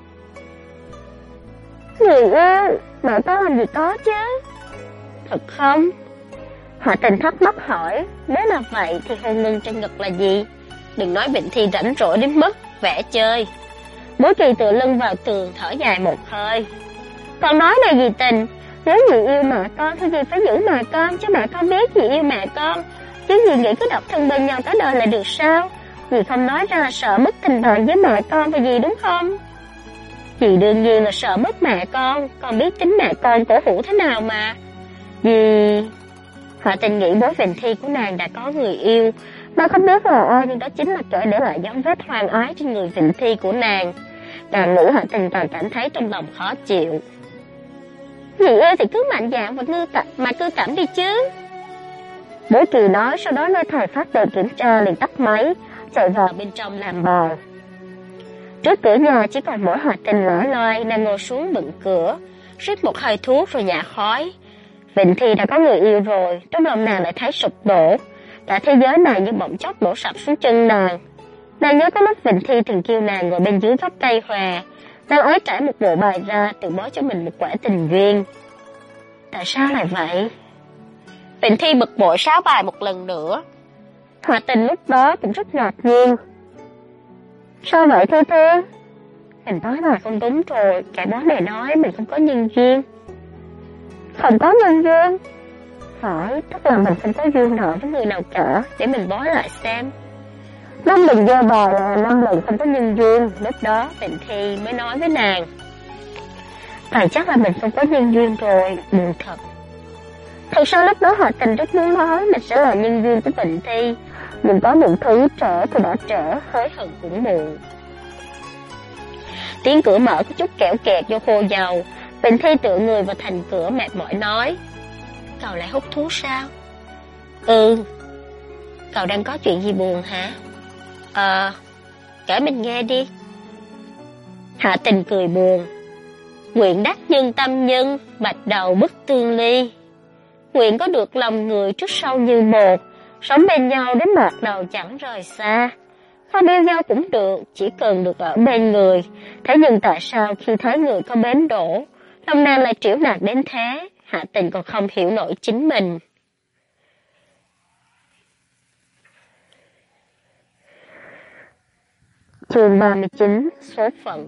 Người yêu? Mẹ con làm gì có chứ? Thật không? Hạ Tình thắc mắc hỏi, nếu là vậy thì hôn nhân trên ngực là gì? Đừng nói Vịnh Thi rảnh rỗi đến mức vẽ chơi. Bố Kỳ tựa lưng vào tường thở dài một hơi. Con nói này gì Tình, nếu dì yêu mẹ con thì dì phải giữ mẹ con, chứ mẹ con biết dì yêu mẹ con. Chứ dì nghĩ cứ độc thân bên nhau cả đời là được sao? Dì không nói ra là sợ mất tình bạn với mẹ con và dì đúng không? Dì đương nhiên là sợ mất mẹ con biết tính mẹ con cổ hủ thế nào mà. Dì... Hạ Tình nghĩ bố Vịnh Thi của nàng đã có người yêu. Nàng không biết là ai, nhưng đó chính là kẻ để lại dấu vết hoang ái trên người Vịnh Thi của nàng. Càng nghĩ Hạ Tình càng cảm thấy trong lòng khó chịu. Dì ơi thì cứ mạnh dạn và cư cảm đi chứ. Bố Kỳ nói, sau đó nơi thầy phát đèn kiểm tra liền tắt máy, chạy vào bên trong làm bài. Trước cửa nhà chỉ còn mỗi Hạ Tình lẻ loi, nàng ngồi xuống bựng cửa, rít một hơi thuốc rồi nhả khói. Vịnh Thi đã có người yêu rồi, trong lòng nàng lại thấy sụp đổ. Cả thế giới này như bỗng chốc đổ sập xuống chân nàng. Nàng nhớ có lúc Vịnh Thi từng kêu nàng ngồi bên dưới gốc cây hòa. Nàng ấy trải một bộ bài ra, tự bó cho mình một quả tình duyên. Tại sao lại vậy? Vịnh Thi bực bội sáo bài một lần nữa. Hạ Tình lúc đó cũng rất ngạc nhiên. Sao vậy Thư Thư? Mình nói bài không đúng rồi, cả đó này nói mình không có nhân duyên. Không có nhân duyên? Phải, tức là mình không có duyên nợ với người nào cả, để mình bói lại xem. 5 lần giơ bài là 5 lần không có nhân duyên. Lúc đó Vịnh Thi mới nói với nàng, phải chắc là mình không có nhân duyên rồi, buồn thật. Thật ra lúc đó Hạ Tình rất muốn nói mình sẽ là nhân duyên của Vịnh Thi, nhưng có những thứ trễ thì đã trễ, hối hận cũng muộn. Tiếng cửa mở có chút kẽo kẹt vô khô dầu. Vịnh Thi tựa người vào thành cửa mệt mỏi nói, cậu lại hút thuốc sao? Ừ. Cậu đang có chuyện gì buồn hả? Kể mình nghe đi. Hạ Tình cười buồn. Nguyện đắc nhân tâm nhân, bạch đầu bức tương ly. Nguyện có được lòng người trước sau như một, sống bên nhau đến mạt đầu chẳng rời xa. Không yêu nhau cũng được, chỉ cần được ở bên người. Thế nhưng tại sao khi thấy người có bến đổ, lòng nàng lại triểu nạt đến thế? Hạ Tình còn không hiểu nổi chính mình. Chương 39, số phận.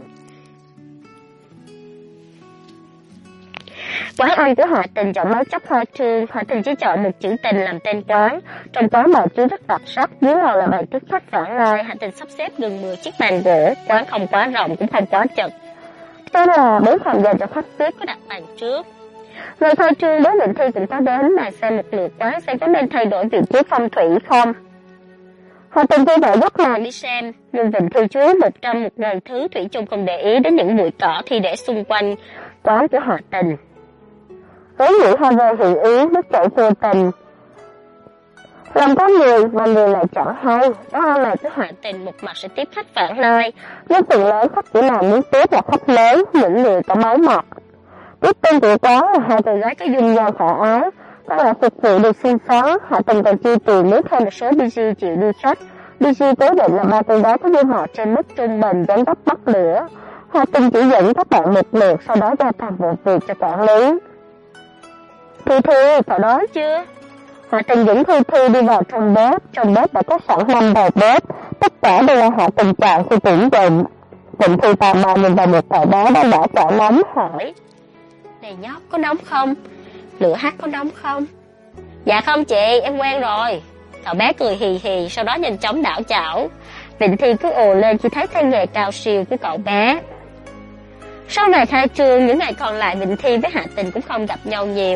Quán ăn của Hạ Tình chọn món chóc hoa trương. Hạ Tình chỉ chọn một chữ tình làm tên quán. Trong quán bày trí rất đặc sắc, dưới lầu là bày tiếp khách vãng lai. Hạ Tình sắp xếp gần 10 chiếc bàn gỗ. Quán không quá rộng cũng không quá chật. Đây là 4 phòng dành cho khách VIP có đặt bàn trước. Người khai trương đối Vịnh Thi cũng có đến, mà xem một lượt quán xem có nên thay đổi vị trí phong thủy không. Hạ Tình vui vẻ dắt nàng đi xem, nhưng Vịnh Thi chú ý 100.000 thứ, thủy chung không để ý đến những bụi cỏ thi để xung quanh quán của Hạ Tình. Với những hoa rơi hiện ý, nước chảy vô tình. Lòng có người mà người lại chẳng hay. Đó là của Hạ Tình một mặt sẽ tiếp khách vãng lai, nhưng phần lớn khách của nàng muốn tiếp là khách lớn, những người có máu mặt. Tiếp tên của quán là hai cô gái có dung nhan khả ái, đó là phục vụ được xinh xắn. Hạ Tình còn chi tiền nếu thêm một số DJ chịu đi khách. DJ cố định là 3 cô gái có dung họ trên mức trung bình, dáng góc bắt lửa. Hạ Tình chỉ dẫn các bạn một lượt, sau đó giao thành một việc cho quản lý. Thư Thư, cậu đói chưa? Hạ Tình dẫn Thư Thư đi vào trong bếp đã có sẵn 5 đầu bếp, tất cả đều là Hạ Tình chọn khi tuyển dụng. Vịnh Thi tò mò nhìn vào một cậu bé đang đã chảo nóng hỏi, này nhóc có nóng không? Lửa hắt có nóng không? Dạ không chị, em quen rồi. Cậu bé cười hì hì, sau đó nhanh chóng đảo chảo. Vịnh Thi cứ ồ lên khi thấy tay nghề cao siêu của cậu bé. Sau ngày khai trương, những ngày còn lại Vịnh Thi với Hạ Tình cũng không gặp nhau nhiều.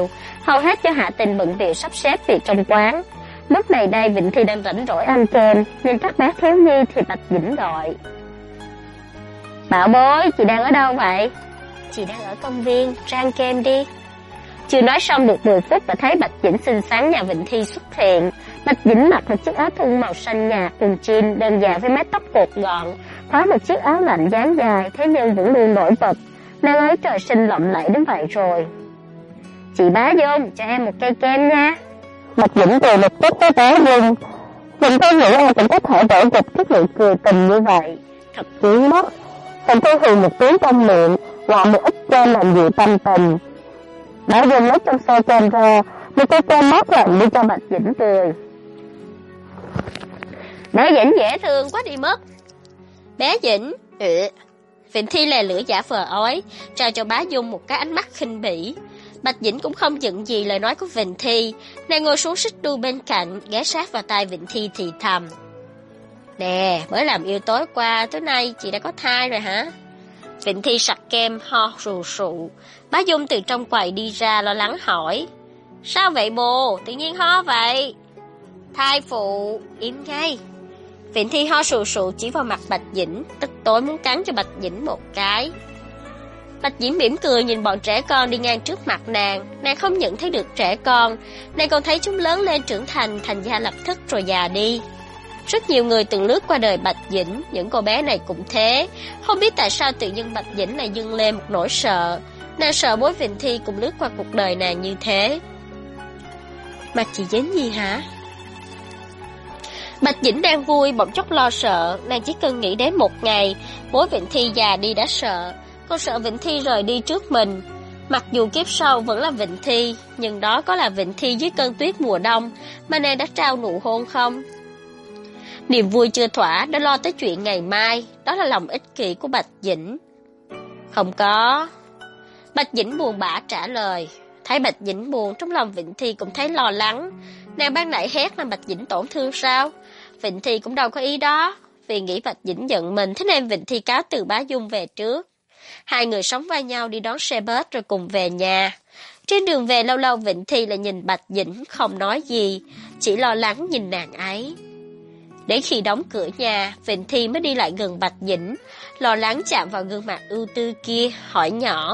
hầu hết do Hạ Tình bận việc sắp xếp việc trong quán. Lúc này đây Vịnh Thi đang rảnh rỗi ăn cơm, nhìn các bé thiếu nhi thì Bạch Dĩnh gọi. Bảo bối, chị đang ở đâu vậy? Chị đang ở công viên, ra ăn kem đi. Chưa nói xong được 10 phút và thấy Bạch Dĩnh xinh xắn nhà Vịnh Thi xuất hiện. Bạch Dĩnh mặc một chiếc áo thun màu xanh nhạt quần jean đơn giản với mái tóc cột gọn, phối một chiếc áo lạnh dáng dài, thế nhưng vẫn luôn nổi bật. Nàng ấy trời sinh lộng lẫy đến vậy rồi. Chị Bá Dung, cho em một cây kem nha. Bạch Dĩnh cười một chút với Bá Dung. Vịnh Thi nghĩ em cũng có thể đổ gục cái nụ cười tình như vậy. Thật quý mất. Vịnh Thi hừ một tiếng trong miệng, gọi một ít kem làm dịu tâm tình. Bá Dung lấy trong xô kem ra, một cây kem mát lạnh đi cho Bạch Dĩnh cười. Bé Dĩnh dễ thương quá đi mất. Bé Dĩnh, Vịnh Thi lè lưỡi giả vờ ói, trao cho Bá Dung một cái ánh mắt khinh bỉ. Bạch Dĩnh cũng không giận gì lời nói của Vịnh Thi, nàng ngồi xuống xích đu bên cạnh, ghé sát vào tai Vịnh Thi thì thầm. Nè, mới làm yêu tối qua, tối nay chị đã có thai rồi hả? Vịnh Thi sặc kem, ho sù sụ. Bá Dung từ trong quầy đi ra lo lắng hỏi. Sao vậy bồ, tự nhiên ho vậy? Thai phụ, im ngay. Vịnh Thi ho sù sụ chỉ vào mặt Bạch Dĩnh, tức tối muốn cắn cho Bạch Dĩnh một cái. Bạch Dĩnh mỉm cười nhìn bọn trẻ con đi ngang trước mặt nàng không nhận thấy được trẻ con, nàng còn thấy chúng lớn lên trưởng thành, thành ra lập tức rồi già đi. Rất nhiều người từng lướt qua đời Bạch Dĩnh, những cô bé này cũng thế, không biết tại sao tự nhiên Bạch Dĩnh lại dâng lên một nỗi sợ, nàng sợ bối Vịnh Thi cũng lướt qua cuộc đời nàng như thế. Mặt chị Dĩnh gì hả? Bạch Dĩnh đang vui, bỗng chốc lo sợ, nàng chỉ cần nghĩ đến một ngày, bối Vịnh Thi già đi đã sợ, còn sợ Vịnh Thi rời đi trước mình. Mặc dù kiếp sau vẫn là Vịnh Thi, nhưng đó có là Vịnh Thi dưới cơn tuyết mùa đông mà nàng đã trao nụ hôn không? Niềm vui chưa thỏa, đã lo tới chuyện ngày mai, đó là lòng ích kỷ của Bạch Dĩnh. Không có. Bạch Dĩnh buồn bã trả lời. Thấy Bạch Dĩnh buồn, trong lòng Vịnh Thi cũng thấy lo lắng. Nàng ban nãy hét làm Bạch Dĩnh tổn thương sao? Vịnh Thi cũng đâu có ý đó. Vì nghĩ Bạch Dĩnh giận mình, thế nên Vịnh Thi cáo từ Bá Dung về trước. Hai người sống vai nhau đi đón xe bus rồi cùng về nhà. Trên đường về lâu lâu Vịnh Thi lại nhìn Bạch Dĩnh không nói gì, chỉ lo lắng nhìn nàng ấy. Đến khi đóng cửa nhà, Vịnh Thi mới đi lại gần Bạch Dĩnh, lo lắng chạm vào gương mặt ưu tư kia, hỏi nhỏ.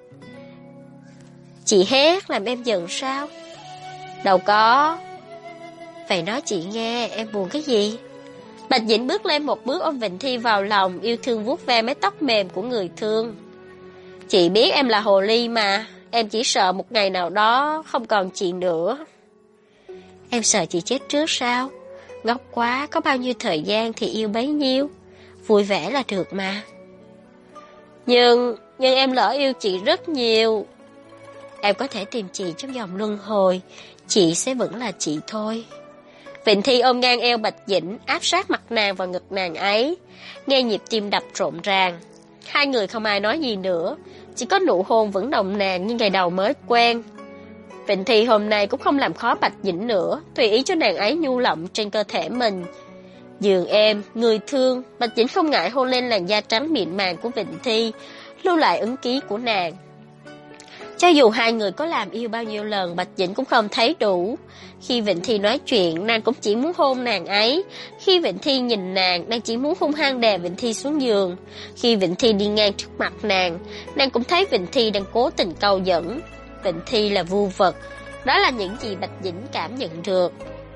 Chị hét làm em giận sao? Đâu có. Vậy nói chị nghe, em buồn cái gì? Bạch Dĩnh bước lên một bước ôm Vịnh Thi vào lòng, yêu thương vuốt ve mái tóc mềm của người thương. Chị biết em là hồ ly mà, em chỉ sợ một ngày nào đó không còn chị nữa. Em sợ chị chết trước sao? Ngốc quá, có bao nhiêu thời gian thì yêu bấy nhiêu, vui vẻ là được mà. Nhưng em lỡ yêu chị rất nhiều. Em có thể tìm chị trong vòng luân hồi, chị sẽ vẫn là chị thôi. Vịnh Thi ôm ngang eo Bạch Dĩnh, áp sát mặt nàng vào ngực nàng ấy, nghe nhịp tim đập rộn ràng. Hai người không ai nói gì nữa, chỉ có nụ hôn vẫn nồng nàn như ngày đầu mới quen. Vịnh Thi hôm nay cũng không làm khó Bạch Dĩnh nữa, tùy ý cho nàng ấy nhu lộng trên cơ thể mình. Dường em, người thương, Bạch Dĩnh không ngại hôn lên làn da trắng mịn màng của Vịnh Thi, lưu lại ấn ký của nàng. Cho dù hai người có làm yêu bao nhiêu lần, Bạch Dĩnh cũng không thấy đủ. Khi Vịnh Thi nói chuyện, nàng cũng chỉ muốn hôn nàng ấy. Khi Vịnh Thi nhìn nàng chỉ muốn hung hăng đè Vịnh Thi xuống giường. Khi Vịnh Thi đi ngang trước mặt nàng cũng thấy Vịnh Thi đang cố tình câu dẫn. Vịnh Thi là vưu vật, đó là những gì Bạch Dĩnh cảm nhận được.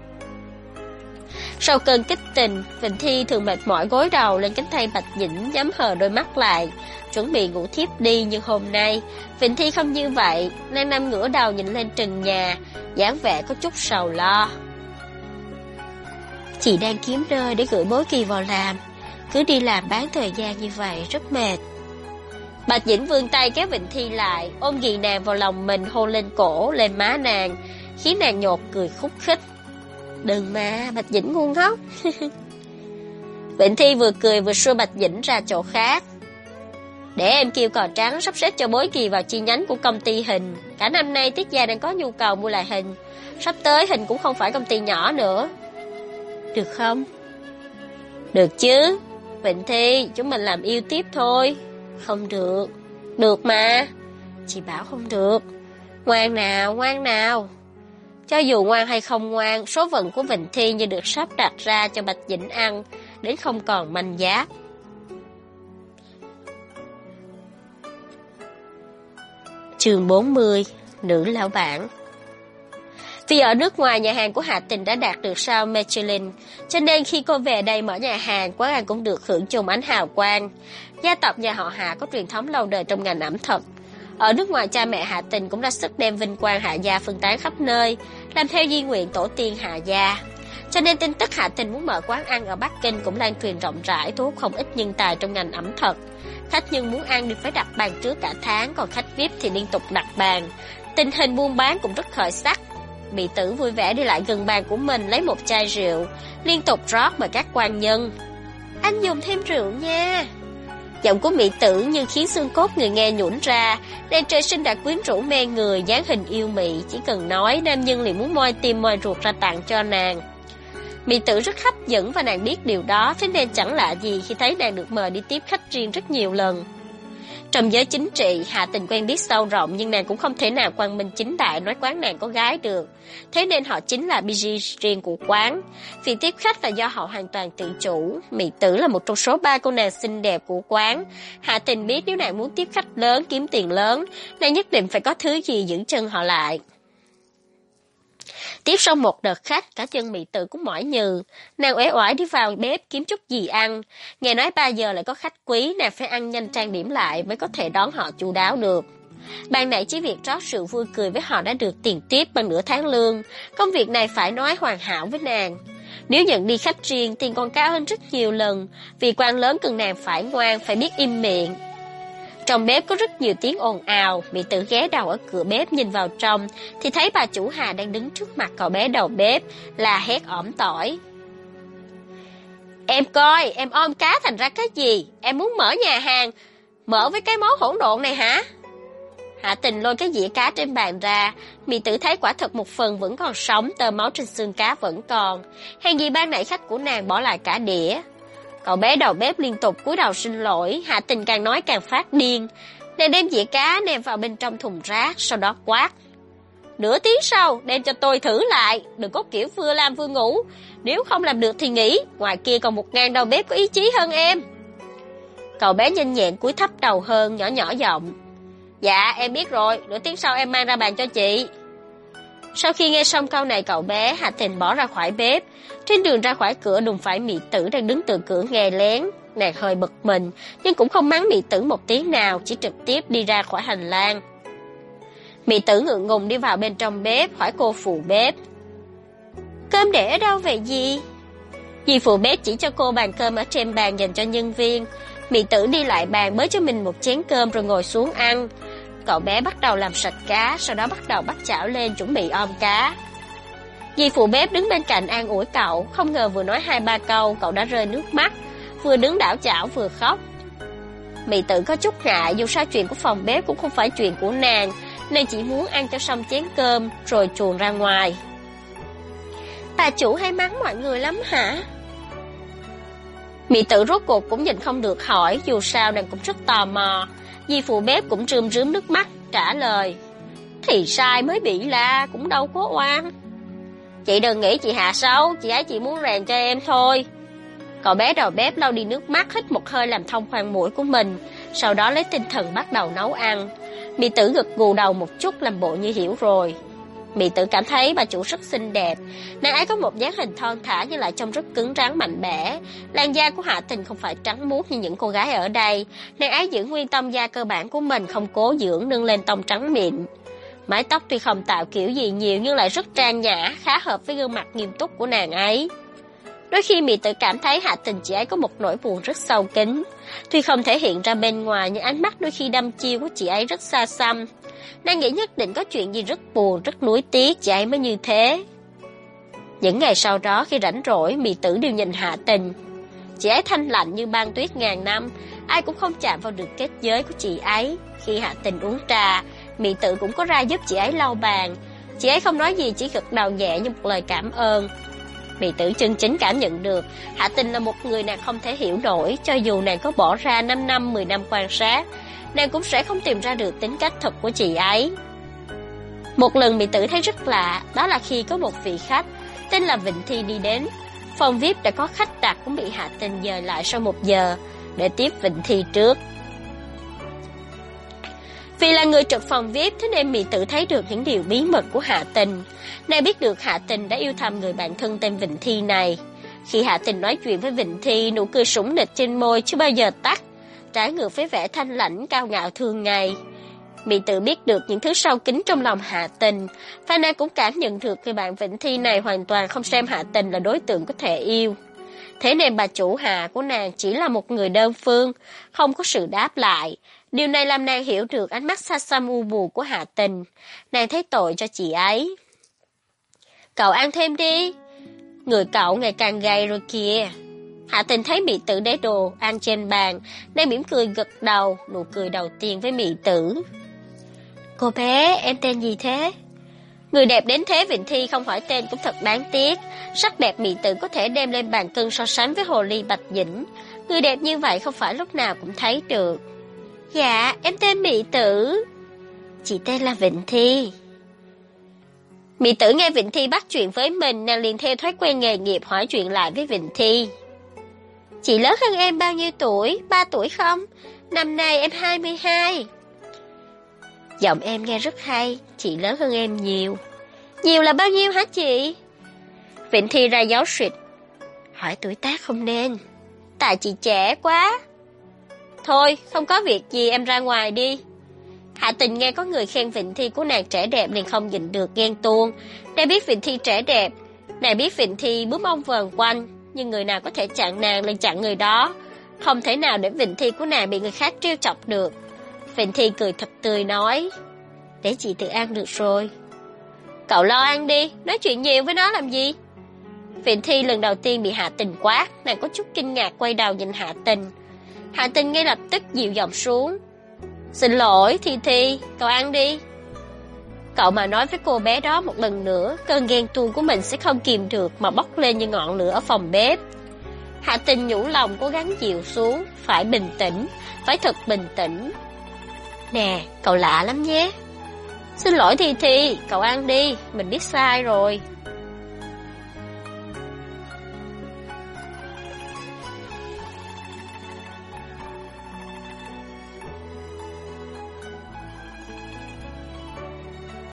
Sau cơn kích tình, Vịnh Thi thường mệt mỏi gối đầu lên cánh tay Bạch Dĩnh, nhắm hờ đôi mắt lại, chuẩn bị ngủ thiếp đi. Nhưng hôm nay, Vịnh Thi không như vậy, nàng nằm ngửa đầu nhìn lên trần nhà, dáng vẻ có chút sầu lo. Chị đang kiếm nơi để gửi Bối Kỳ vào làm, cứ đi làm bán thời gian như vậy rất mệt. Bạch Dĩnh vươn tay kéo Vịnh Thi lại, ôm ghì nàng vào lòng mình, hôn lên cổ, lên má nàng, khiến nàng nhột cười khúc khích. Đừng mà, Bạch Dĩnh ngu ngốc. Vịnh Thi vừa cười vừa xua Bạch Dĩnh ra chỗ khác. Để em kêu cò trắng sắp xếp cho Bối Kỳ vào chi nhánh của công ty Hình. Cả năm nay Tiết Gia đang có nhu cầu mua lại Hình, sắp tới Hình cũng không phải công ty nhỏ nữa. Được không? Được chứ. Vịnh Thi, chúng mình làm yêu tiếp thôi. Không được. Được mà. Chị bảo không được. Ngoan nào, ngoan nào. Cho dù ngoan hay không ngoan, số phận của Vịnh Thi như được sắp đặt ra cho Bạch Dĩnh ăn, đến không còn manh giáp. Chương 40. Nữ lão bản. Vì ở nước ngoài nhà hàng của Hạ Tình đã đạt được sao Michelin, cho nên khi cô về đây mở nhà hàng, quán ăn cũng được hưởng chung ánh hào quang. Gia tộc nhà họ Hạ có truyền thống lâu đời trong ngành ẩm thực. Ở nước ngoài cha mẹ Hạ Tình cũng ra sức đem vinh quang Hạ gia phân tán khắp nơi, làm theo di nguyện tổ tiên Hạ gia. Cho nên tin tức Hạ Tình muốn mở quán ăn ở Bắc Kinh cũng lan truyền rộng rãi, thu hút không ít nhân tài trong ngành ẩm thực. Khách nhân muốn ăn thì phải đặt bàn trước cả tháng, còn khách VIP thì liên tục đặt bàn. Tình hình buôn bán cũng rất khởi sắc. Mỹ Tử vui vẻ đi lại gần bàn của mình, lấy một chai rượu, liên tục rót mời các quan nhân. Anh dùng thêm rượu nha. Giọng của Mỹ Tử nhưng khiến xương cốt người nghe nhũn ra. Nàng trời sinh đã quyến rũ mê người, dáng hình yêu mị, chỉ cần nói nam nhân liền muốn moi tim moi ruột ra tặng cho nàng. Mỹ Tử rất hấp dẫn và nàng biết điều đó, thế nên chẳng lạ gì khi thấy nàng được mời đi tiếp khách riêng rất nhiều lần. Trong giới chính trị, Hạ Tình quen biết sâu rộng nhưng nàng cũng không thể nào quang minh chính đại nói quán nàng có gái được. Thế nên họ chính là BG riêng của quán. Vì tiếp khách là do họ hoàn toàn tự chủ. Mỹ Tử là một trong số 3 cô nàng xinh đẹp của quán. Hạ Tình biết nếu nàng muốn tiếp khách lớn, kiếm tiền lớn, nàng nhất định phải có thứ gì giữ chân họ lại. Tiếp sau một đợt khách, cả chân Mỹ Tử cũng mỏi nhừ. Nàng uể oải đi vào bếp kiếm chút gì ăn. Nghe nói 3 giờ lại có khách quý, nàng phải ăn nhanh trang điểm lại mới có thể đón họ chu đáo được. Ban nãy chỉ việc rót rượu vui cười với họ đã được tiền tiếp bằng nửa tháng lương. Công việc này phải nói hoàn hảo với nàng. Nếu nhận đi khách riêng, tiền còn cao hơn rất nhiều lần. Vì quan lớn cần nàng phải ngoan, phải biết im miệng. Trong bếp có rất nhiều tiếng ồn ào. Mỹ Tử ghé đầu ở cửa bếp nhìn vào trong thì thấy bà chủ Hà đang đứng trước mặt cậu bé đầu bếp, là hét ỏm tỏi. Em coi, em ôm cá thành ra cái gì? Em muốn mở nhà hàng, mở với cái món hỗn độn này hả? Hạ Tình lôi cái dĩa cá trên bàn ra. Mỹ Tử thấy quả thật một phần vẫn còn sống, tơ máu trên xương cá vẫn còn. Hèn gì ban nãy khách của nàng bỏ lại cả đĩa. Cậu bé đầu bếp liên tục cúi đầu xin lỗi. Hạ Tình càng nói càng phát điên. Nàng đem dĩa cá ném vào bên trong thùng rác, sau đó quát. Nửa tiếng sau đem cho tôi thử lại, đừng có kiểu vừa làm vừa ngủ. Nếu không làm được thì nghỉ, ngoài kia còn 1000 đầu bếp có ý chí hơn em. Cậu bé nhanh nhẹn cúi thấp đầu hơn, nhỏ nhỏ giọng. Dạ em biết rồi, nửa tiếng sau em mang ra bàn cho chị. Sau khi nghe xong câu này cậu bé, Hạ Tình bỏ ra khỏi bếp. Trên đường ra khỏi cửa đụng phải Mỹ Tử đang đứng từ cửa nghe lén. Nàng hơi bực mình, nhưng cũng không mắng Mỹ Tử một tiếng nào, chỉ trực tiếp đi ra khỏi hành lang. Mỹ Tử ngượng ngùng đi vào bên trong bếp, hỏi cô phụ bếp. Cơm để ở đâu vậy dì? Dì phụ bếp chỉ cho cô bàn cơm ở trên bàn dành cho nhân viên. Mỹ Tử đi lại bàn bới cho mình một chén cơm rồi ngồi xuống ăn. Cậu bé bắt đầu làm sạch cá, sau đó bắt đầu bắt chảo lên chuẩn bị ôm cá. Dì phụ bếp đứng bên cạnh an ủi cậu, không ngờ vừa nói 2-3 câu cậu đã rơi nước mắt, vừa đứng đảo chảo vừa khóc. Mỹ Tử có chút ngại, dù sao chuyện của phòng bếp cũng không phải chuyện của nàng, nên chỉ muốn ăn cho xong chén cơm rồi chuồn ra ngoài. Bà chủ hay mắng mọi người lắm hả? Mỹ Tử rốt cuộc cũng nhìn không được hỏi, dù sao nàng cũng rất tò mò. Dì phụ bếp cũng rơm rớm nước mắt trả lời. Thì sai mới bị la, cũng đâu có oan. Chị đừng nghĩ chị hạ xấu, chị ấy chỉ muốn rèn cho em thôi. Cậu bé đầu bếp lau đi nước mắt, hít một hơi làm thông khoang mũi của mình, sau đó lấy tinh thần bắt đầu nấu ăn. Mỹ Tử gật gù đầu một chút làm bộ như hiểu rồi. Mỹ Tử cảm thấy bà chủ rất xinh đẹp. Nàng ấy có một dáng hình thon thả nhưng lại trông rất cứng rắn mạnh mẽ. Làn da của Hạ Tình không phải trắng muốt như những cô gái ở đây. Nàng ấy giữ nguyên tông da cơ bản của mình, không cố dưỡng nâng lên tông trắng mịn. Mái tóc tuy không tạo kiểu gì nhiều nhưng lại rất trang nhã, khá hợp với gương mặt nghiêm túc của nàng ấy. Đôi khi Mỹ Tử cảm thấy Hạ Tình chị ấy có một nỗi buồn rất sâu kín. Tuy không thể hiện ra bên ngoài nhưng ánh mắt đôi khi đăm chiêu của chị ấy rất xa xăm. Nàng nghĩ nhất định có chuyện gì rất buồn, rất nuối tiếc chị ấy mới như thế. Những ngày sau đó khi rảnh rỗi, Mỹ Tử đều nhìn Hạ Tình. Chị ấy thanh lạnh như băng tuyết ngàn năm, ai cũng không chạm vào được kết giới của chị ấy. Khi Hạ Tình uống trà, Mỹ Tử cũng có ra giúp chị ấy lau bàn. Chị ấy không nói gì, chỉ gật đầu nhẹ như một lời cảm ơn. Mỹ Tử chân chính cảm nhận được Hạ Tình là một người nàng không thể hiểu nổi. Cho dù nàng có bỏ ra 5 năm, 10 năm quan sát, nàng cũng sẽ không tìm ra được tính cách thật của chị ấy. Một lần Mỹ Tử thấy rất lạ, đó là khi có một vị khách tên là Vịnh Thi đi đến. Phòng VIP đã có khách đặt cũng bị Hạ Tình dời lại sau 1 giờ để tiếp Vịnh Thi trước. Vì là người trực phòng VIP, thế nên Mỹ Tử thấy được những điều bí mật của Hạ Tình. Nàng biết được Hạ Tình đã yêu thầm người bạn thân tên Vịnh Thi này. Khi Hạ Tình nói chuyện với Vịnh Thi, nụ cười sủng nịch trên môi chưa bao giờ tắt, trái ngược với vẻ thanh lãnh cao ngạo thường ngày. Mỹ Tử biết được những thứ sâu kín trong lòng Hạ Tình, và nàng cũng cảm nhận được người bạn Vịnh Thi này hoàn toàn không xem Hạ Tình là đối tượng có thể yêu. Thế nên bà chủ Hạ của nàng chỉ là một người đơn phương, không có sự đáp lại. Điều này làm nàng hiểu được ánh mắt xa xăm u buồn của Hạ Tình. Nàng thấy tội cho chị ấy. Cậu ăn thêm đi. Người cậu ngày càng gầy rồi kìa. Hạ Tình thấy Mỹ Tử để đồ ăn trên bàn, nàng mỉm cười gật đầu, nụ cười đầu tiên với Mỹ Tử. Cô bé, em tên gì thế? Người đẹp đến thế Vịnh Thi không hỏi tên cũng thật đáng tiếc. Sắc đẹp Mỹ Tử có thể đem lên bàn cân so sánh với hồ ly Bạch Dĩnh. Người đẹp như vậy không phải lúc nào cũng thấy được. Dạ, em tên Mỹ Tử. Chị tên là Vịnh Thi. Mỹ Tử nghe Vịnh Thi bắt chuyện với mình, nàng liền theo thói quen nghề nghiệp hỏi chuyện lại với Vịnh Thi. Chị lớn hơn em bao nhiêu tuổi? 3 tuổi không? Năm nay em 22. Giọng em nghe rất hay, chị lớn hơn em nhiều. Nhiều là bao nhiêu hả chị? Vịnh Thi ra dấu suyệt. Hỏi tuổi tác không nên. Tại chị trẻ quá. Thôi, không có việc gì em ra ngoài đi. Hạ Tình nghe có người khen Vịnh Thi của nàng trẻ đẹp liền không nhịn được ghen tuông. Nàng biết Vịnh Thi trẻ đẹp, nàng biết Vịnh Thi bướm ong vờn quanh, nhưng người nào có thể chặn nàng liền chặn người đó. Không thể nào để Vịnh Thi của nàng bị người khác trêu chọc được. Vịnh Thi cười thật tươi nói, để chị tự ăn được rồi. Cậu lo ăn đi, nói chuyện nhiều với nó làm gì? Vịnh Thi lần đầu tiên bị Hạ Tình quát, nàng có chút kinh ngạc quay đầu nhìn Hạ Tình. Hạ Tình ngay lập tức dịu giọng xuống. Xin lỗi Thi, cậu ăn đi. Cậu mà nói với cô bé đó một lần nữa, cơn ghen tuông của mình sẽ không kìm được mà bốc lên như ngọn lửa ở phòng bếp. Hạ Tình nhủ lòng cố gắng dịu xuống, phải bình tĩnh, phải thật bình tĩnh. Nè, cậu lạ lắm nhé. Xin lỗi Thi, cậu ăn đi, mình biết sai rồi.